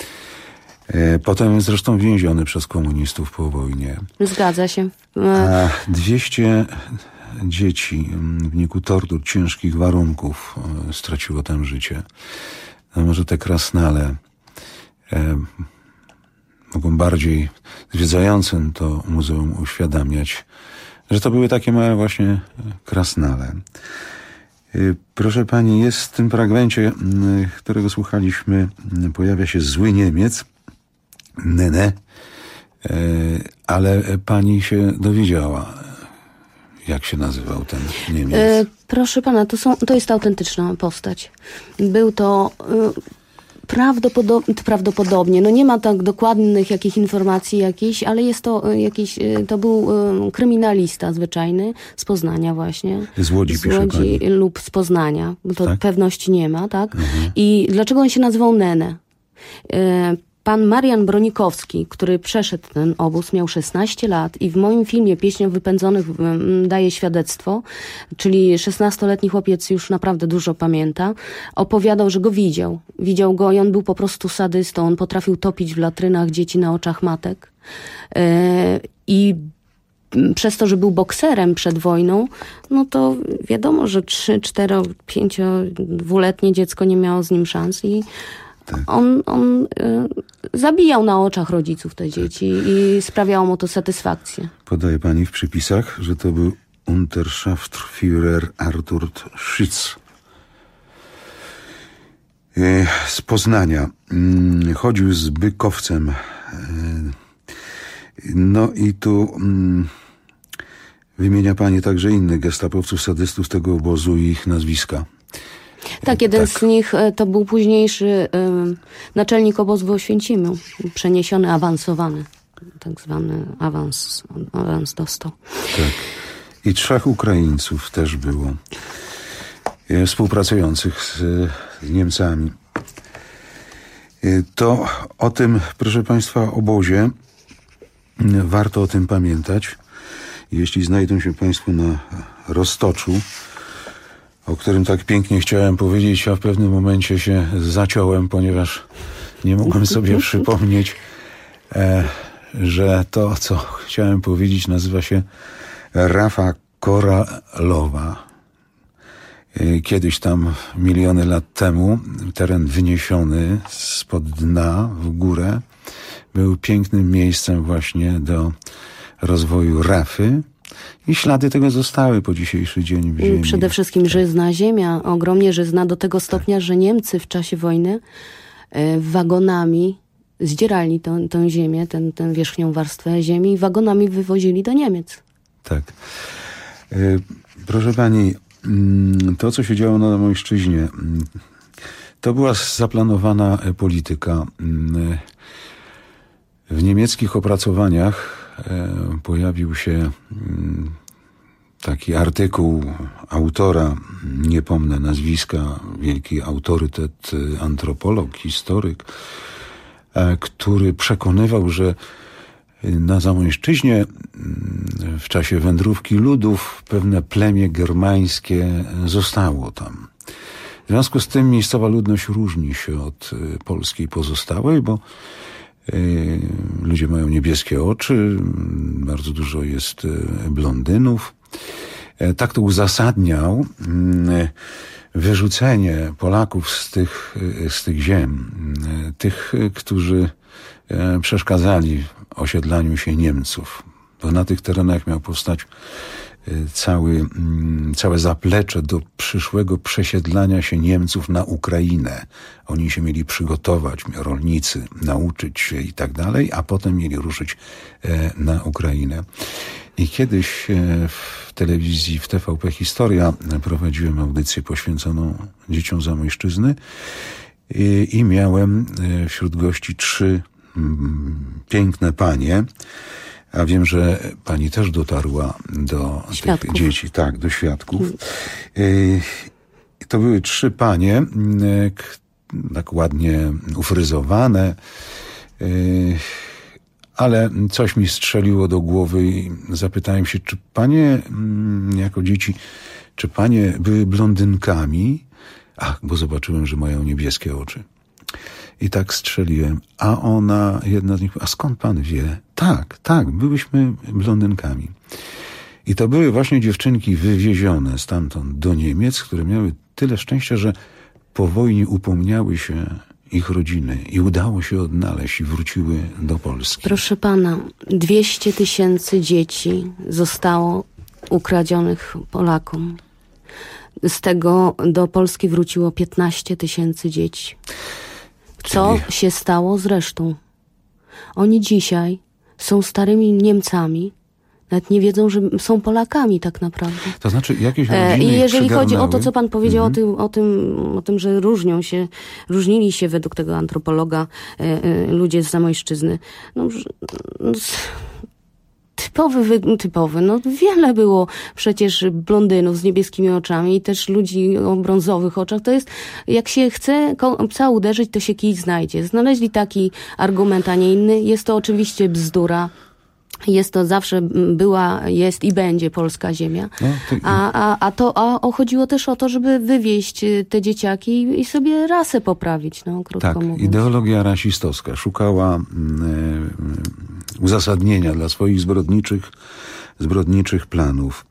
Potem zresztą więziony przez komunistów po wojnie. Zgadza się. A dwieście dzieci w wyniku tortur, ciężkich warunków straciło tam życie. No może te krasnale e, mogą bardziej zwiedzającym to muzeum uświadamiać, że to były takie małe właśnie krasnale. E, proszę pani, jest w tym fragmencie, którego słuchaliśmy, pojawia się zły Niemiec, Nene, e, ale pani się dowiedziała, jak się nazywał ten Niemiec? E, proszę pana, to, są, to jest autentyczna postać. Był to e, prawdopodobnie, prawdopodobnie, no nie ma tak dokładnych jakich informacji jakichś, ale jest to jakiś, to był e, kryminalista zwyczajny z Poznania właśnie. Z Łodzi, z Łodzi pisze pani. Lub z Poznania, bo to tak? pewności nie ma, tak? Mhm. I dlaczego on się nazywał Nene? E, Pan Marian Bronikowski, który przeszedł ten obóz, miał szesnaście lat i w moim filmie Pieśń o wypędzonych daje świadectwo, czyli szesnastoletni chłopiec już naprawdę dużo pamięta, opowiadał, że go widział. Widział go i on był po prostu sadystą. On potrafił topić w latrynach dzieci na oczach matek. I przez to, że był bokserem przed wojną, no to wiadomo, że trzy, cztero, pięcio, dwuletnie dziecko nie miało z nim szans i tak. On, on y, zabijał na oczach rodziców te dzieci tak. i sprawiało mu to satysfakcję. Podaje pani w przypisach, że to był Unterschaftsführer Artur Schütz y, z Poznania. Y, chodził z Bykowcem. Y, no i tu y, wymienia pani także innych gestapowców, sadystów z tego obozu i ich nazwiska. Tak, jeden tak. z nich to był późniejszy y, naczelnik obozu w Oświęcimiu, przeniesiony, awansowany. tak zwany awans, awans dostał. Tak. I trzech Ukraińców też było e, współpracujących z, z Niemcami. E, to o tym, proszę Państwa, obozie e, warto o tym pamiętać. Jeśli znajdą się Państwo na Roztoczu, o którym tak pięknie chciałem powiedzieć, a w pewnym momencie się zaciąłem, ponieważ nie mogłem sobie przypomnieć, e, że to, co chciałem powiedzieć, nazywa się Rafa Koralowa. E, kiedyś tam, miliony lat temu, teren wyniesiony spod dna w górę był pięknym miejscem właśnie do rozwoju Rafy. I ślady tego zostały po dzisiejszy dzień w ziemi. Przede wszystkim żyzna ziemia, ogromnie żyzna, do tego stopnia, że Niemcy w czasie wojny e, wagonami zdzierali tą, tą ziemię, ten, tę wierzchnią warstwę ziemi i wagonami wywozili do Niemiec. Tak. E, proszę pani, to co się działo na Mojszczyźnie, to była zaplanowana polityka. W niemieckich opracowaniach pojawił się taki artykuł autora, nie pomnę nazwiska, wielki autorytet, antropolog, historyk, który przekonywał, że na Zamojszczyźnie w czasie wędrówki ludów pewne plemię germańskie zostało tam. W związku z tym miejscowa ludność różni się od polskiej pozostałej, bo ludzie mają niebieskie oczy, bardzo dużo jest blondynów. Tak to uzasadniał wyrzucenie Polaków z tych, z tych ziem, tych, którzy przeszkadzali osiedlaniu się Niemców. Bo na tych terenach miał powstać cały, całe zaplecze do przyszłego przesiedlania się Niemców na Ukrainę. Oni się mieli przygotować, rolnicy, nauczyć się i tak dalej, a potem mieli ruszyć na Ukrainę. I kiedyś w telewizji, w T V P Historia prowadziłem audycję poświęconą dzieciom Zamojszczyzny i, i miałem wśród gości trzy piękne panie. A wiem, że pani też dotarła do świadków. Tych dzieci, tak, do świadków. To były trzy panie, tak ładnie ufryzowane, ale coś mi strzeliło do głowy i zapytałem się, czy panie, jako dzieci, czy panie były blondynkami? Ach, bo zobaczyłem, że mają niebieskie oczy. I tak strzeliłem. A ona, jedna z nich, a skąd pan wie? Tak, tak, byłyśmy blondynkami. I to były właśnie dziewczynki wywiezione stamtąd do Niemiec, które miały tyle szczęścia, że po wojnie upomniały się ich rodziny i udało się odnaleźć i wróciły do Polski. Proszę pana, dwieście tysięcy dzieci zostało ukradzionych Polakom. Z tego do Polski wróciło piętnaście tysięcy dzieci. Co się stało z resztą? Oni dzisiaj są starymi Niemcami, nawet nie wiedzą, że są Polakami tak naprawdę. To znaczy jakieś rodziny I jeżeli chodzi o to, co pan powiedział mhm. o, tym, o, tym, o tym, że różnią się, różnili się według tego antropologa e, e, ludzie z Zamojszczyzny. No, no, Typowy, typowy, no wiele było przecież blondynów z niebieskimi oczami i też ludzi o brązowych oczach. To jest, jak się chce psa uderzyć, to się kij znajdzie. Znaleźli taki argument, a nie inny. Jest to oczywiście bzdura. Jest to zawsze była, jest i będzie polska ziemia. No, to... A, a, a to a chodziło też o to, żeby wywieźć te dzieciaki i sobie rasę poprawić, no krótko tak, mówiąc. Ideologia rasistowska szukała y, uzasadnienia dla swoich zbrodniczych, zbrodniczych planów.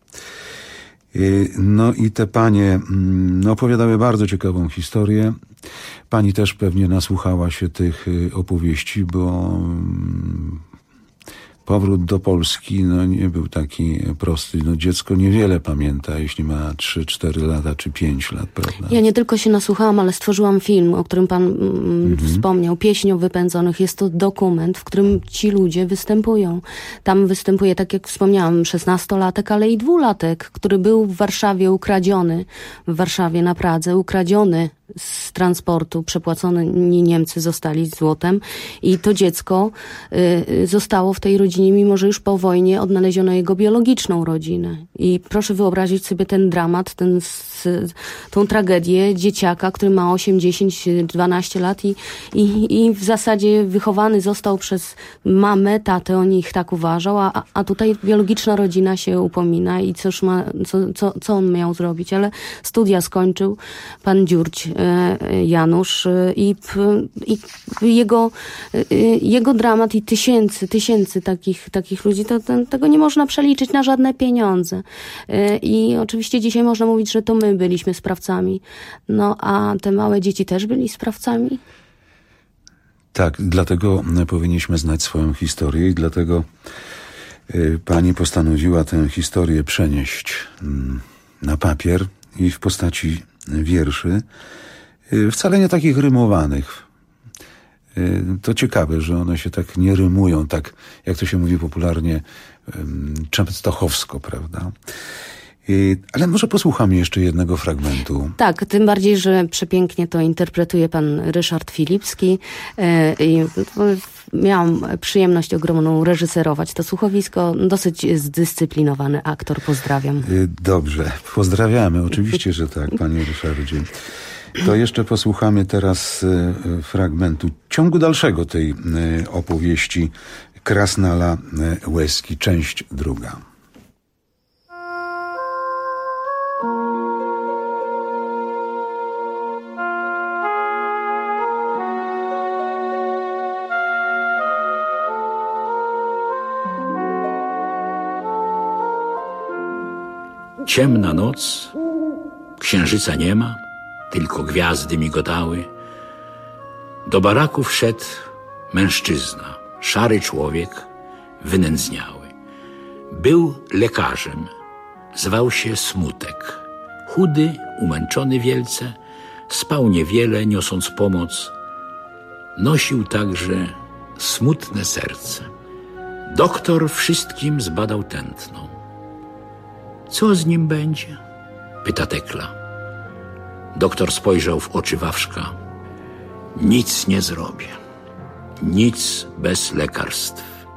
Y, no i te panie y, opowiadały bardzo ciekawą historię. Pani też pewnie nasłuchała się tych y, opowieści, bo y, powrót do Polski no, nie był taki prosty. No, dziecko niewiele pamięta, jeśli ma trzy cztery lata czy pięć lat, prawda? Ja nie tylko się nasłuchałam, ale stworzyłam film, o którym pan mm, mhm. wspomniał. Pieśń o wypędzonych. Jest to dokument, w którym ci ludzie występują. Tam występuje, tak jak wspomniałam, szesnastolatek, ale i dwulatek, który był w Warszawie ukradziony. W Warszawie na Pradze ukradziony z transportu, przepłaconi Niemcy zostali złotem i to dziecko y, zostało w tej rodzinie, mimo że już po wojnie odnaleziono jego biologiczną rodzinę. I proszę wyobrazić sobie ten dramat, ten, s, tą tragedię dzieciaka, który ma osiem, dziesięć, dwanaście lat i, i, i w zasadzie wychowany został przez mamę, tatę, on ich tak uważał, a, a tutaj biologiczna rodzina się upomina i cóż ma, co, co, co on miał zrobić? Ale studia skończył pan Dziurć e, Janusz e, i, i jego, e, jego dramat i tysięcy, tysięcy takich, takich ludzi, to, to, tego nie można przeliczyć na żadne pieniądze. E, I oczywiście dzisiaj można mówić, że to my byliśmy sprawcami. No a te małe dzieci też byli sprawcami? Tak, dlatego powinniśmy znać swoją historię i dlatego y, pani postanowiła tę historię przenieść y, na papier i w postaci wierszy, y, wcale nie takich rymowanych. Y, to ciekawe, że one się tak nie rymują, tak jak to się mówi popularnie, y, częstochowsko, prawda? Ale może posłuchamy jeszcze jednego fragmentu. Tak, tym bardziej, że przepięknie to interpretuje pan Ryszard Filipski i miałam przyjemność ogromną reżyserować to słuchowisko. Dosyć zdyscyplinowany aktor, pozdrawiam. Dobrze, pozdrawiamy, oczywiście, że tak, panie Ryszardzie. To jeszcze posłuchamy teraz fragmentu ciągu dalszego tej opowieści Krasnala Łeski, część druga. Ciemna noc, księżyca nie ma, tylko gwiazdy migotały. Do baraku wszedł mężczyzna, szary człowiek, wynędzniały. Był lekarzem, zwał się Smutek. Chudy, umęczony wielce, spał niewiele, niosąc pomoc. Nosił także smutne serce. Doktor wszystkim zbadał tętno. Co z nim będzie? Pyta Tekla. Doktor spojrzał w oczy Wawrzka. Nic nie zrobię. Nic bez lekarstw.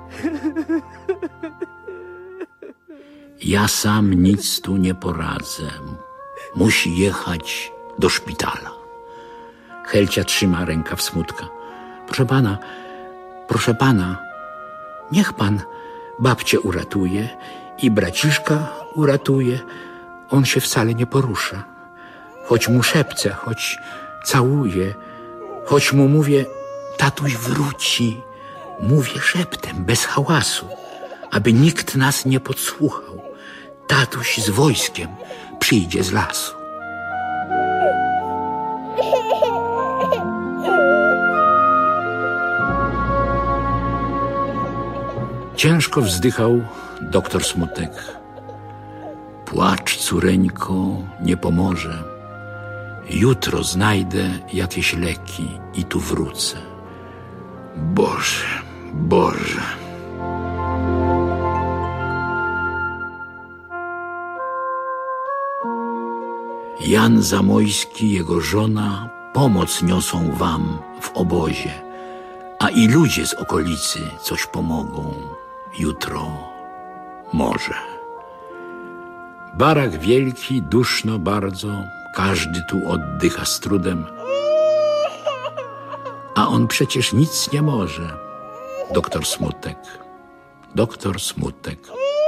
Ja sam nic tu nie poradzę. Musi jechać do szpitala. Helcia trzyma rękaw Smutka. Proszę pana, proszę pana, niech pan babcię uratuje i braciszka uratuje. On się wcale nie porusza. Choć mu szepcę, choć całuję, choć mu mówię, tatuś wróci. Mówię szeptem, bez hałasu, aby nikt nas nie podsłuchał. Tatuś z wojskiem przyjdzie z lasu. Ciężko wzdychał doktor Smutek. Płacz, córeńko, nie pomoże. Jutro znajdę jakieś leki i tu wrócę. Boże, Boże. Jan Zamojski, jego żona, pomoc niosą wam w obozie, a i ludzie z okolicy coś pomogą. Jutro może. Barak wielki, duszno bardzo, każdy tu oddycha z trudem. A on przecież nic nie może. Doktor Smutek, doktor Smutek.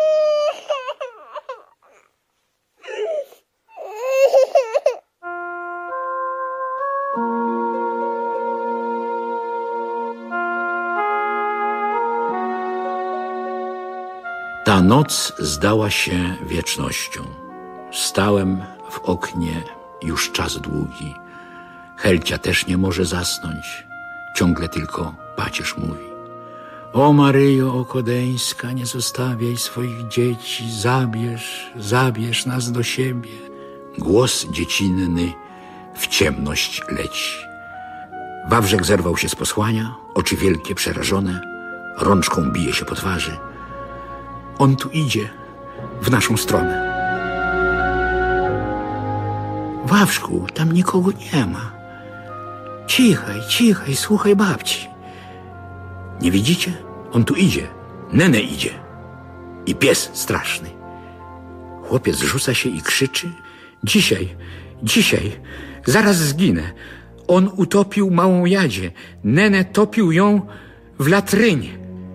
Ta noc zdała się wiecznością. Stałem w oknie już czas długi. Helcia też nie może zasnąć. Ciągle tylko pacierz mówi. O Maryjo Okodeńska, nie zostawiaj swoich dzieci. Zabierz, zabierz nas do siebie. Głos dziecinny w ciemność leci. Wawrzek zerwał się z posłania, oczy wielkie, przerażone. Rączką bije się po twarzy. On tu idzie, w naszą stronę. Wawrzku, tam nikogo nie ma. Cichaj, cichaj, słuchaj babci. Nie widzicie? On tu idzie. Nene idzie. I pies straszny. Chłopiec rzuca się i krzyczy. Dzisiaj, dzisiaj, zaraz zginę. On utopił małą Jadzie. Nene topił ją w latrynie.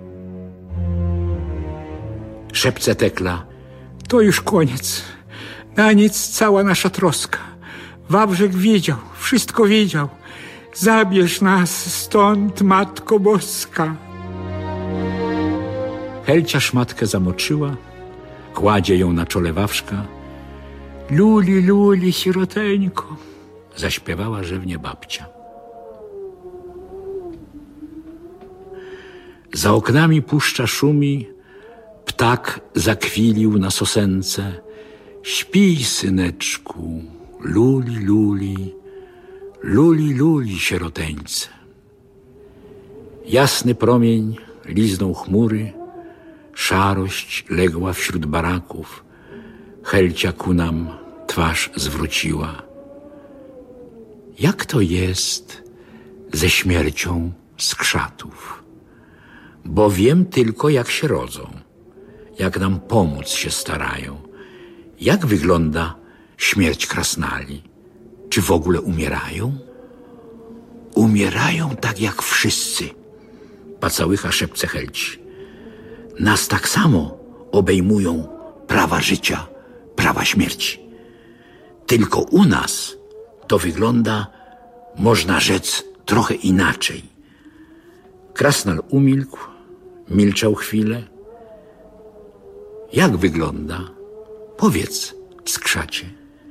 Szepce Tekla. To już koniec. Na nic cała nasza troska. Wawrzyk wiedział, wszystko wiedział. Zabierz nas stąd, Matko Boska. Helcia szmatkę zamoczyła, kładzie ją na czole Wawrzka. Luli, luli, siroteńko, zaśpiewała rzewnie babcia. Za oknami puszcza szumi, ptak zakwilił na sosence. Śpij, syneczku, luli, luli, luli, luli, sieroteńce. Jasny promień liznął chmury, szarość legła wśród baraków. Helcia ku nam twarz zwróciła. Jak to jest ze śmiercią skrzatów? Bo wiem tylko, jak się rodzą, jak nam pomóc się starają. Jak wygląda śmierć krasnali? Czy w ogóle umierają? Umierają tak jak wszyscy, pacałycha szepce Helci. Nas tak samo obejmują prawa życia, prawa śmierci. Tylko u nas to wygląda, można rzec, trochę inaczej. Krasnal umilkł, milczał chwilę. Jak wygląda? Powiedz, skrzacie.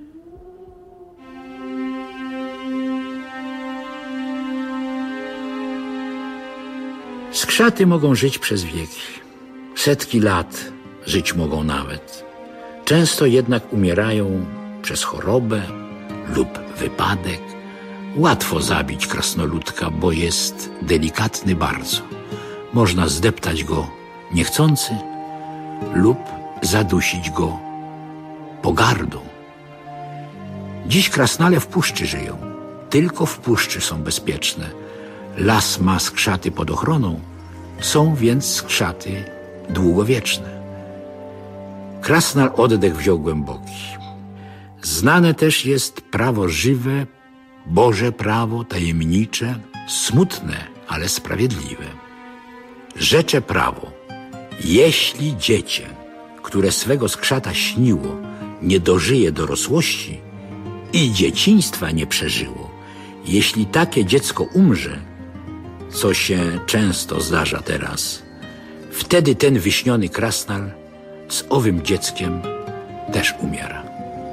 Skrzaty mogą żyć przez wieki. Setki lat żyć mogą nawet. Często jednak umierają przez chorobę lub wypadek. Łatwo zabić krasnoludka, bo jest delikatny bardzo. Można zdeptać go niechcący lub zadusić go pogardą. Dziś krasnale w puszczy żyją. Tylko w puszczy są bezpieczne. Las ma skrzaty pod ochroną, są więc skrzaty długowieczne. Krasnal oddech wziął głęboki. Znane też jest prawo żywe, Boże prawo tajemnicze, smutne, ale sprawiedliwe. Rzecze prawo, jeśli dziecię, które swego skrzata śniło, nie dożyje dorosłości i dzieciństwa nie przeżyło, jeśli takie dziecko umrze, co się często zdarza teraz, wtedy ten wyśniony krasnal z owym dzieckiem też umiera.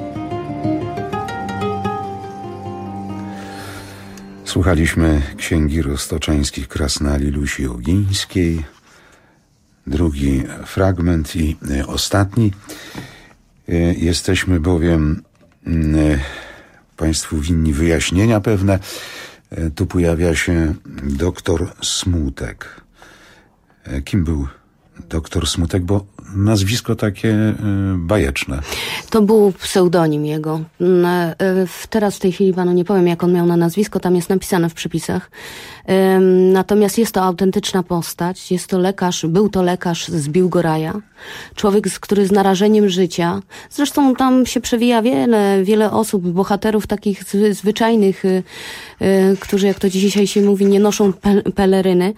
Słuchaliśmy księgi roztoczańskich krasnali Lusi Ogińskiej. Drugi fragment i ostatni. Jesteśmy bowiem Państwu winni wyjaśnienia pewne. Tu pojawia się doktor Smutek. Kim był doktor Smutek? Bo nazwisko takie bajeczne. To był pseudonim jego. Teraz w tej chwili panu nie powiem, jak on miał na nazwisko, tam jest napisane w przepisach. Natomiast jest to autentyczna postać, jest to lekarz, był to lekarz z Biłgoraja. Człowiek, który z narażeniem życia, zresztą tam się przewija wiele, wiele osób, bohaterów takich zwyczajnych, którzy, jak to dzisiaj się mówi, nie noszą peleryny.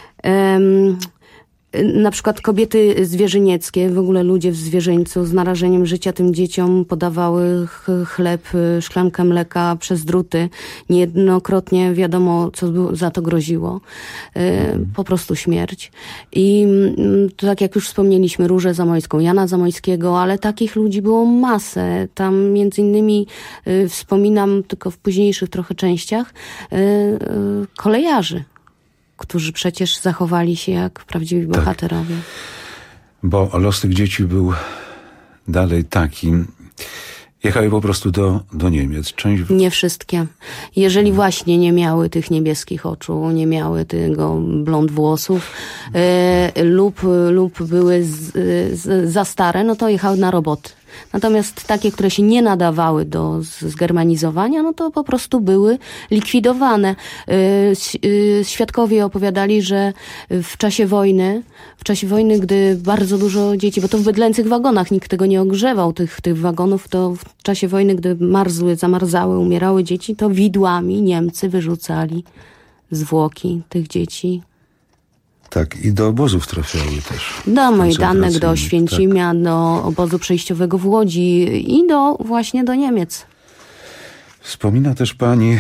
Na przykład kobiety zwierzynieckie, w ogóle ludzie w zwierzyńcu z narażeniem życia tym dzieciom podawały chleb, szklankę mleka przez druty. Niejednokrotnie wiadomo, co za to groziło. Po prostu śmierć. I to, tak jak już wspomnieliśmy, Różę Zamojską, Jana Zamojskiego, ale takich ludzi było masę. Tam między innymi wspominam tylko w późniejszych trochę częściach kolejarzy, którzy przecież zachowali się jak prawdziwi bohaterowie. Tak. Bo los tych dzieci był dalej taki. Jechały po prostu do, do Niemiec. Część... Nie wszystkie. Jeżeli właśnie nie miały tych niebieskich oczu, nie miały tego blond włosów e, lub, lub były z, z, za stare, no to jechały na roboty. Natomiast takie, które się nie nadawały do zgermanizowania, no to po prostu były likwidowane. Świadkowie opowiadali, że w czasie wojny, w czasie wojny, gdy bardzo dużo dzieci, bo to w bydlęcych wagonach, nikt tego nie ogrzewał, tych, tych wagonów, to w czasie wojny, gdy marzły, zamarzały, umierały dzieci, to widłami Niemcy wyrzucali zwłoki tych dzieci. Tak, i do obozów trafiały też. Do Majdanek, do Oświęcimia, tak. Do obozu przejściowego w Łodzi i do właśnie do Niemiec. Wspomina też pani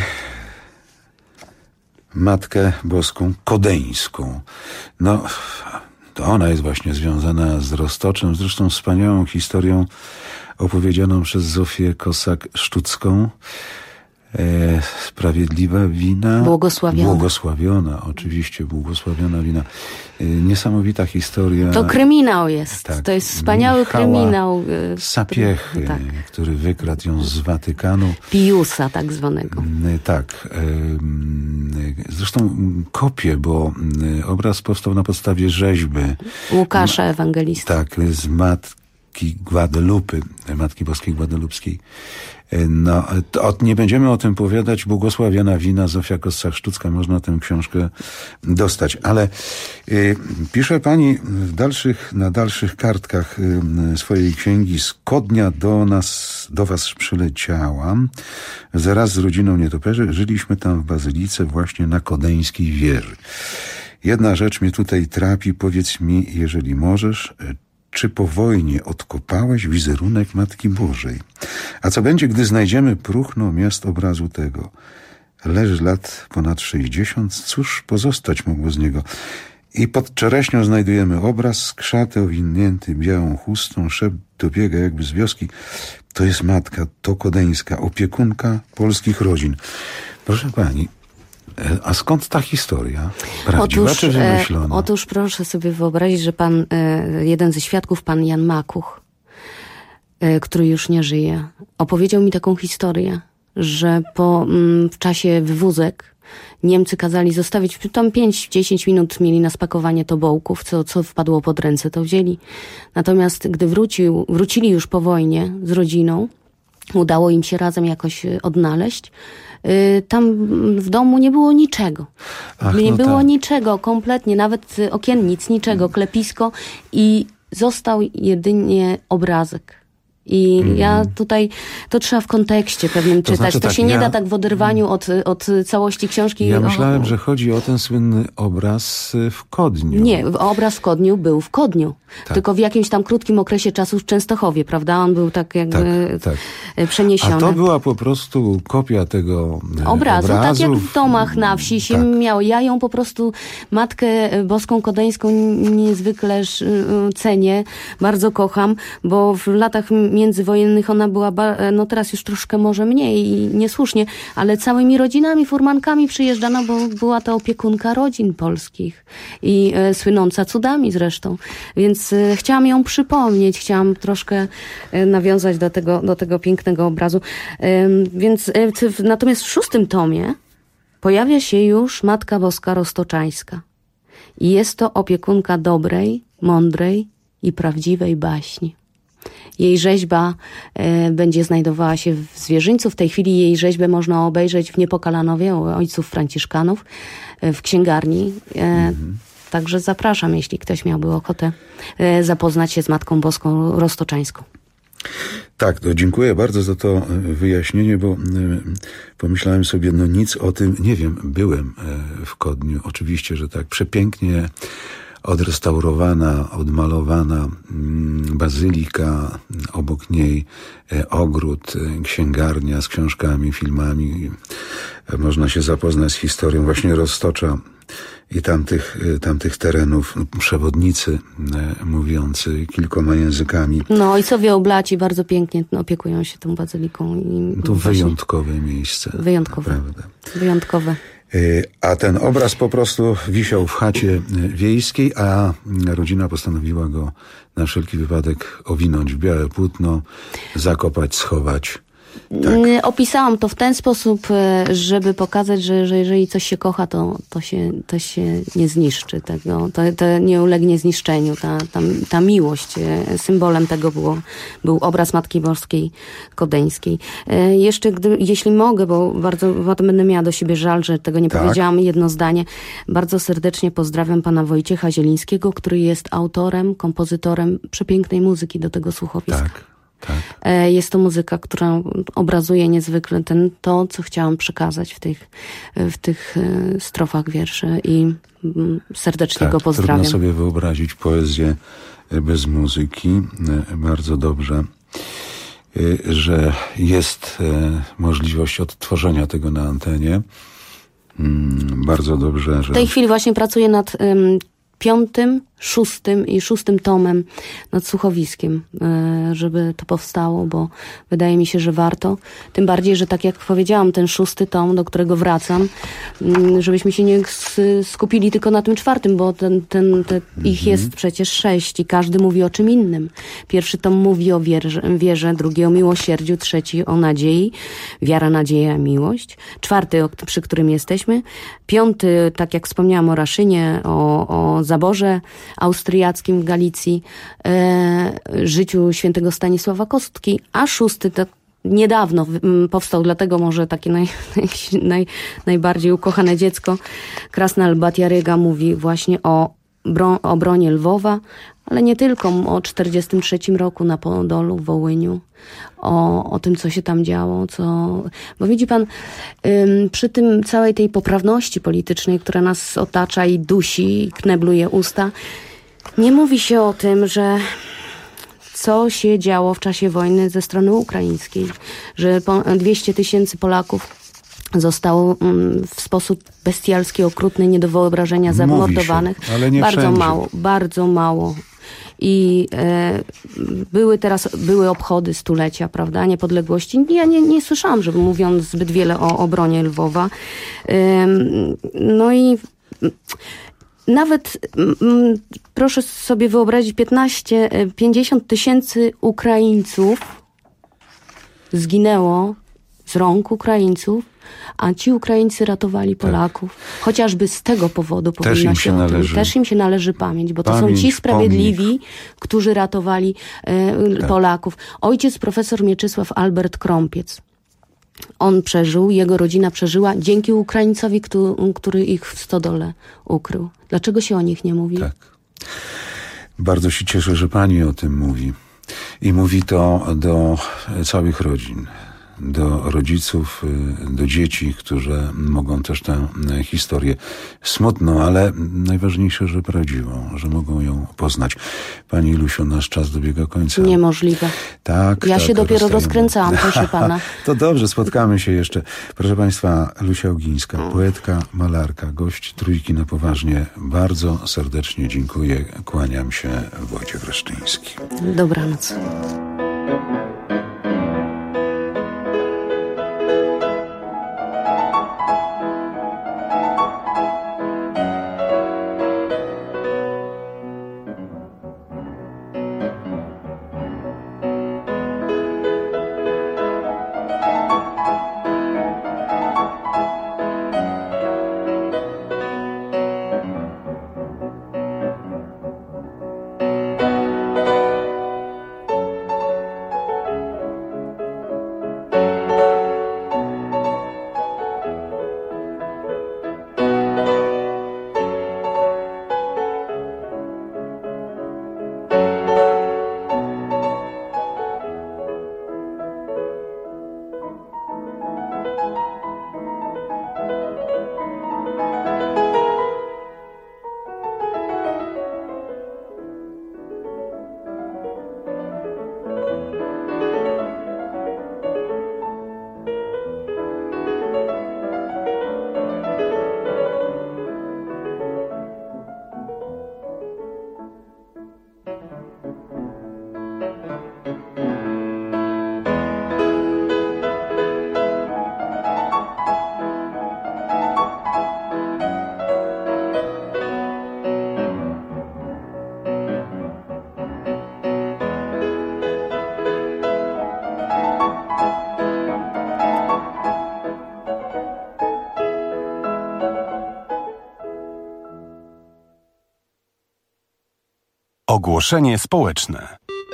Matkę Boską Kodeńską. No, to ona jest właśnie związana z Roztoczem, zresztą wspaniałą historią opowiedzianą przez Zofię Kossak-Sztucką. E, sprawiedliwa wina. Błogosławiona. Błogosławiona, oczywiście, błogosławiona wina. E, niesamowita historia. To kryminał jest. Tak, to jest wspaniały Michała kryminał. Sapiechy, tak. który wykradł ją z Watykanu. Piusa tak zwanego. E, tak. E, zresztą kopię, bo obraz powstał na podstawie rzeźby. Łukasza Ewangelisty. Tak, z Matki Gwadelupy, Matki Boskiej Gwadelupskiej. No, to nie będziemy o tym powiadać. Błogosławiona wina, Zofia Kossak-Sztucka, można tę książkę dostać. Ale y, pisze pani w dalszych, na dalszych kartkach y, swojej księgi: z Kodnia do nas, do was przyleciałam. Zaraz z rodziną nietoperzy żyliśmy tam w bazylice właśnie na kodeńskiej wieży. Jedna rzecz mnie tutaj trapi. Powiedz mi, jeżeli możesz, czy po wojnie odkopałeś wizerunek Matki Bożej? A co będzie, gdy znajdziemy próchno miast obrazu tego? Leży lat ponad sześćdziesiąt, cóż pozostać mogło z niego? I pod czereśnią znajdujemy obraz skrzaty owinięty białą chustą, szept dobiega jakby z wioski. To jest matka, to kodeńska, opiekunka polskich rodzin. Proszę pani, a skąd ta historia? Prawdziwa otóż, czy wymyślona? E, otóż proszę sobie wyobrazić, że pan, e, jeden ze świadków, pan Jan Makuch, e, który już nie żyje, opowiedział mi taką historię, że po, m, w czasie wywózek Niemcy kazali zostawić, tam pięć dziesięć minut mieli na spakowanie tobołków, co, co wpadło pod ręce, to wzięli. Natomiast gdy wrócił, wrócili już po wojnie z rodziną, udało im się razem jakoś odnaleźć. Tam w domu nie było niczego. Ach, nie no było tak. niczego, kompletnie, nawet okiennic, niczego, klepisko i został jedynie obrazek. I mm. ja tutaj, to trzeba w kontekście pewnym to czytać. Znaczy, to tak, się nie ja... da tak w oderwaniu od, od całości książki. Ja myślałem, o... że chodzi o ten słynny obraz w Kodniu. Nie, obraz w Kodniu był w Kodniu. Tak. Tylko w jakimś tam krótkim okresie czasu w Częstochowie, prawda? On był tak jakby tak, tak. przeniesiony. A to była po prostu kopia tego obrazu. obrazu. Tak jak w domach na wsi się tak. miało. Ja ją po prostu, Matkę Boską Kodeńską, niezwykle cenię, bardzo kocham, bo w latach międzywojennych ona była, no teraz już troszkę może mniej i niesłusznie, ale całymi rodzinami, furmankami przyjeżdżano, bo była to opiekunka rodzin polskich i e, słynąca cudami zresztą. Więc e, chciałam ją przypomnieć, chciałam troszkę e, nawiązać do tego, do tego pięknego obrazu. E, więc e, w, natomiast w szóstym tomie pojawia się już Matka Boska Roztoczańska. I jest to opiekunka dobrej, mądrej i prawdziwej baśni. Jej rzeźba e, będzie znajdowała się w Zwierzyńcu. W tej chwili jej rzeźbę można obejrzeć w Niepokalanowie u ojców franciszkanów e, w księgarni. E, mhm. Także zapraszam, jeśli ktoś miałby ochotę e, zapoznać się z Matką Boską Roztoczańską. Tak, to dziękuję bardzo za to wyjaśnienie, bo pomyślałem sobie, no nic o tym nie wiem. Byłem w Kodniu, oczywiście, że tak, przepięknie odrestaurowana, odmalowana bazylika, obok niej ogród, księgarnia z książkami, filmami. Można się zapoznać z historią właśnie Roztocza i tamtych, tamtych terenów. Przewodnicy mówiący kilkoma językami. No, ojcowie Oblaci bardzo pięknie opiekują się tą bazyliką. I to wyjątkowe miejsce. Wyjątkowe. Naprawdę. Wyjątkowe. A ten obraz po prostu wisiał w chacie wiejskiej, a rodzina postanowiła go na wszelki wypadek owinąć w białe płótno, zakopać, schować. Tak. Opisałam to w ten sposób, żeby pokazać, że, że jeżeli coś się kocha, to, to, się, to się nie zniszczy tego, to, to nie ulegnie zniszczeniu. Ta, ta, ta miłość, symbolem tego było, był obraz Matki Boskiej Kodeńskiej. Jeszcze, gdy, jeśli mogę, bo bardzo potem będę miała do siebie żal, że tego nie tak. powiedziałam, jedno zdanie. Bardzo serdecznie pozdrawiam pana Wojciecha Zielińskiego, który jest autorem, kompozytorem przepięknej muzyki do tego słuchowiska. Tak. Tak. Jest to muzyka, która obrazuje niezwykle ten, to, co chciałam przekazać w tych, w tych strofach wierszy i serdecznie tak, go pozdrawiam. Trudno sobie wyobrazić poezję bez muzyki. Bardzo dobrze, że jest możliwość odtworzenia tego na antenie. Bardzo dobrze, że... W tej chwili właśnie pracuję nad um, piątym, szóstym i szóstym tomem nad słuchowiskiem, żeby to powstało, bo wydaje mi się, że warto. Tym bardziej, że tak jak powiedziałam, ten szósty tom, do którego wracam, żebyśmy się nie skupili tylko na tym czwartym, bo ten, ten, te, ich jest przecież sześć i każdy mówi o czym innym. Pierwszy tom mówi o wierze, wierze, drugi o miłosierdziu, trzeci o nadziei, wiara, nadzieja, miłość. Czwarty, przy którym jesteśmy. Piąty, tak jak wspomniałam o Raszynie, o, o zaborze austriackim w Galicji, e, życiu świętego Stanisława Kostki, a szósty to niedawno powstał, dlatego może takie naj, naj, najbardziej ukochane dziecko, Krasnal Batiaryga mówi właśnie o bro, obronie Lwowa, ale nie tylko, o czterdziestym trzecim roku na Podolu, w Wołyniu, o, o tym, co się tam działo, co... Bo widzi pan, ym, przy tym całej tej poprawności politycznej, która nas otacza i dusi, i knebluje usta, nie mówi się o tym, że co się działo w czasie wojny ze strony ukraińskiej, że dwieście tysięcy Polaków zostało mm, w sposób bestialski, okrutny, nie do wyobrażenia zamordowanych. Mówi się, ale nie bardzo wszędzie. mało, bardzo mało. I e, były teraz, były obchody stulecia, prawda, niepodległości. Ja nie, nie słyszałam, żeby mówiono zbyt wiele o obronie Lwowa. E, no i nawet m, proszę sobie wyobrazić, piętnaście, pięćdziesiąt tysięcy Ukraińców zginęło z rąk Ukraińców, a ci Ukraińcy ratowali Polaków. Tak. Chociażby z tego powodu też powinno im się, się należy. Też im się należy pamięć, bo Pamięć, to są ci sprawiedliwi, pomnik. którzy ratowali e, tak. Polaków. Ojciec profesor Mieczysław Albert Krąpiec. On przeżył, jego rodzina przeżyła dzięki Ukraińcowi, który, który ich w stodole ukrył. Dlaczego się o nich nie mówi? Tak. Bardzo się cieszę, że pani o tym mówi. I mówi to do całych rodzin. Do rodziców, do dzieci, które mogą też tę historię smutną, ale najważniejsze, że prawdziwą, że mogą ją poznać. Pani Lusiu, nasz czas dobiega końca. Niemożliwe. Tak, Ja tak, się dopiero rozstajemy. rozkręcałam, proszę pana. To dobrze, spotkamy się jeszcze. Proszę państwa, Lusia Ogińska, poetka, malarka, gość Trójki na poważnie. Bardzo serdecznie dziękuję. Kłaniam się, Wojciech Reszczyński. Dobranoc. Ogłoszenie społeczne.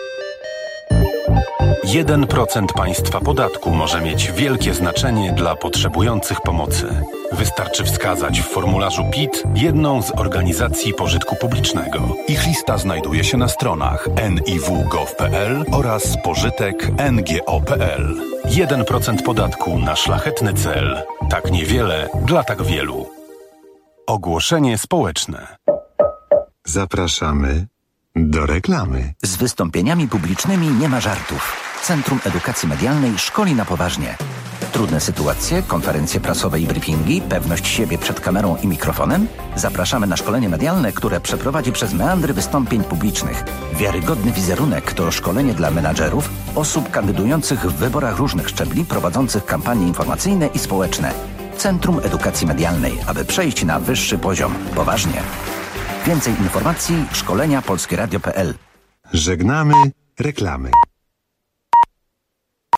jeden procent państwa podatku może mieć wielkie znaczenie dla potrzebujących pomocy. Wystarczy wskazać w formularzu P I T jedną z organizacji pożytku publicznego. Ich lista znajduje się na stronach en i w kropka gov kropka p l oraz pożytek kropka n g o kropka p l. jeden procent podatku na szlachetny cel. Tak niewiele dla tak wielu. Ogłoszenie społeczne. Zapraszamy do reklamy. Z wystąpieniami publicznymi nie ma żartów. Centrum Edukacji Medialnej szkoli na poważnie. Trudne sytuacje, konferencje prasowe i briefingi, pewność siebie przed kamerą i mikrofonem? Zapraszamy na szkolenie medialne, które przeprowadzi przez meandry wystąpień publicznych. Wiarygodny wizerunek to szkolenie dla menadżerów, osób kandydujących w wyborach różnych szczebli, prowadzących kampanie informacyjne i społeczne. Centrum Edukacji Medialnej, aby przejść na wyższy poziom. Poważnie. Więcej informacji szkolenia polskieradio kropka p l. Żegnamy reklamy.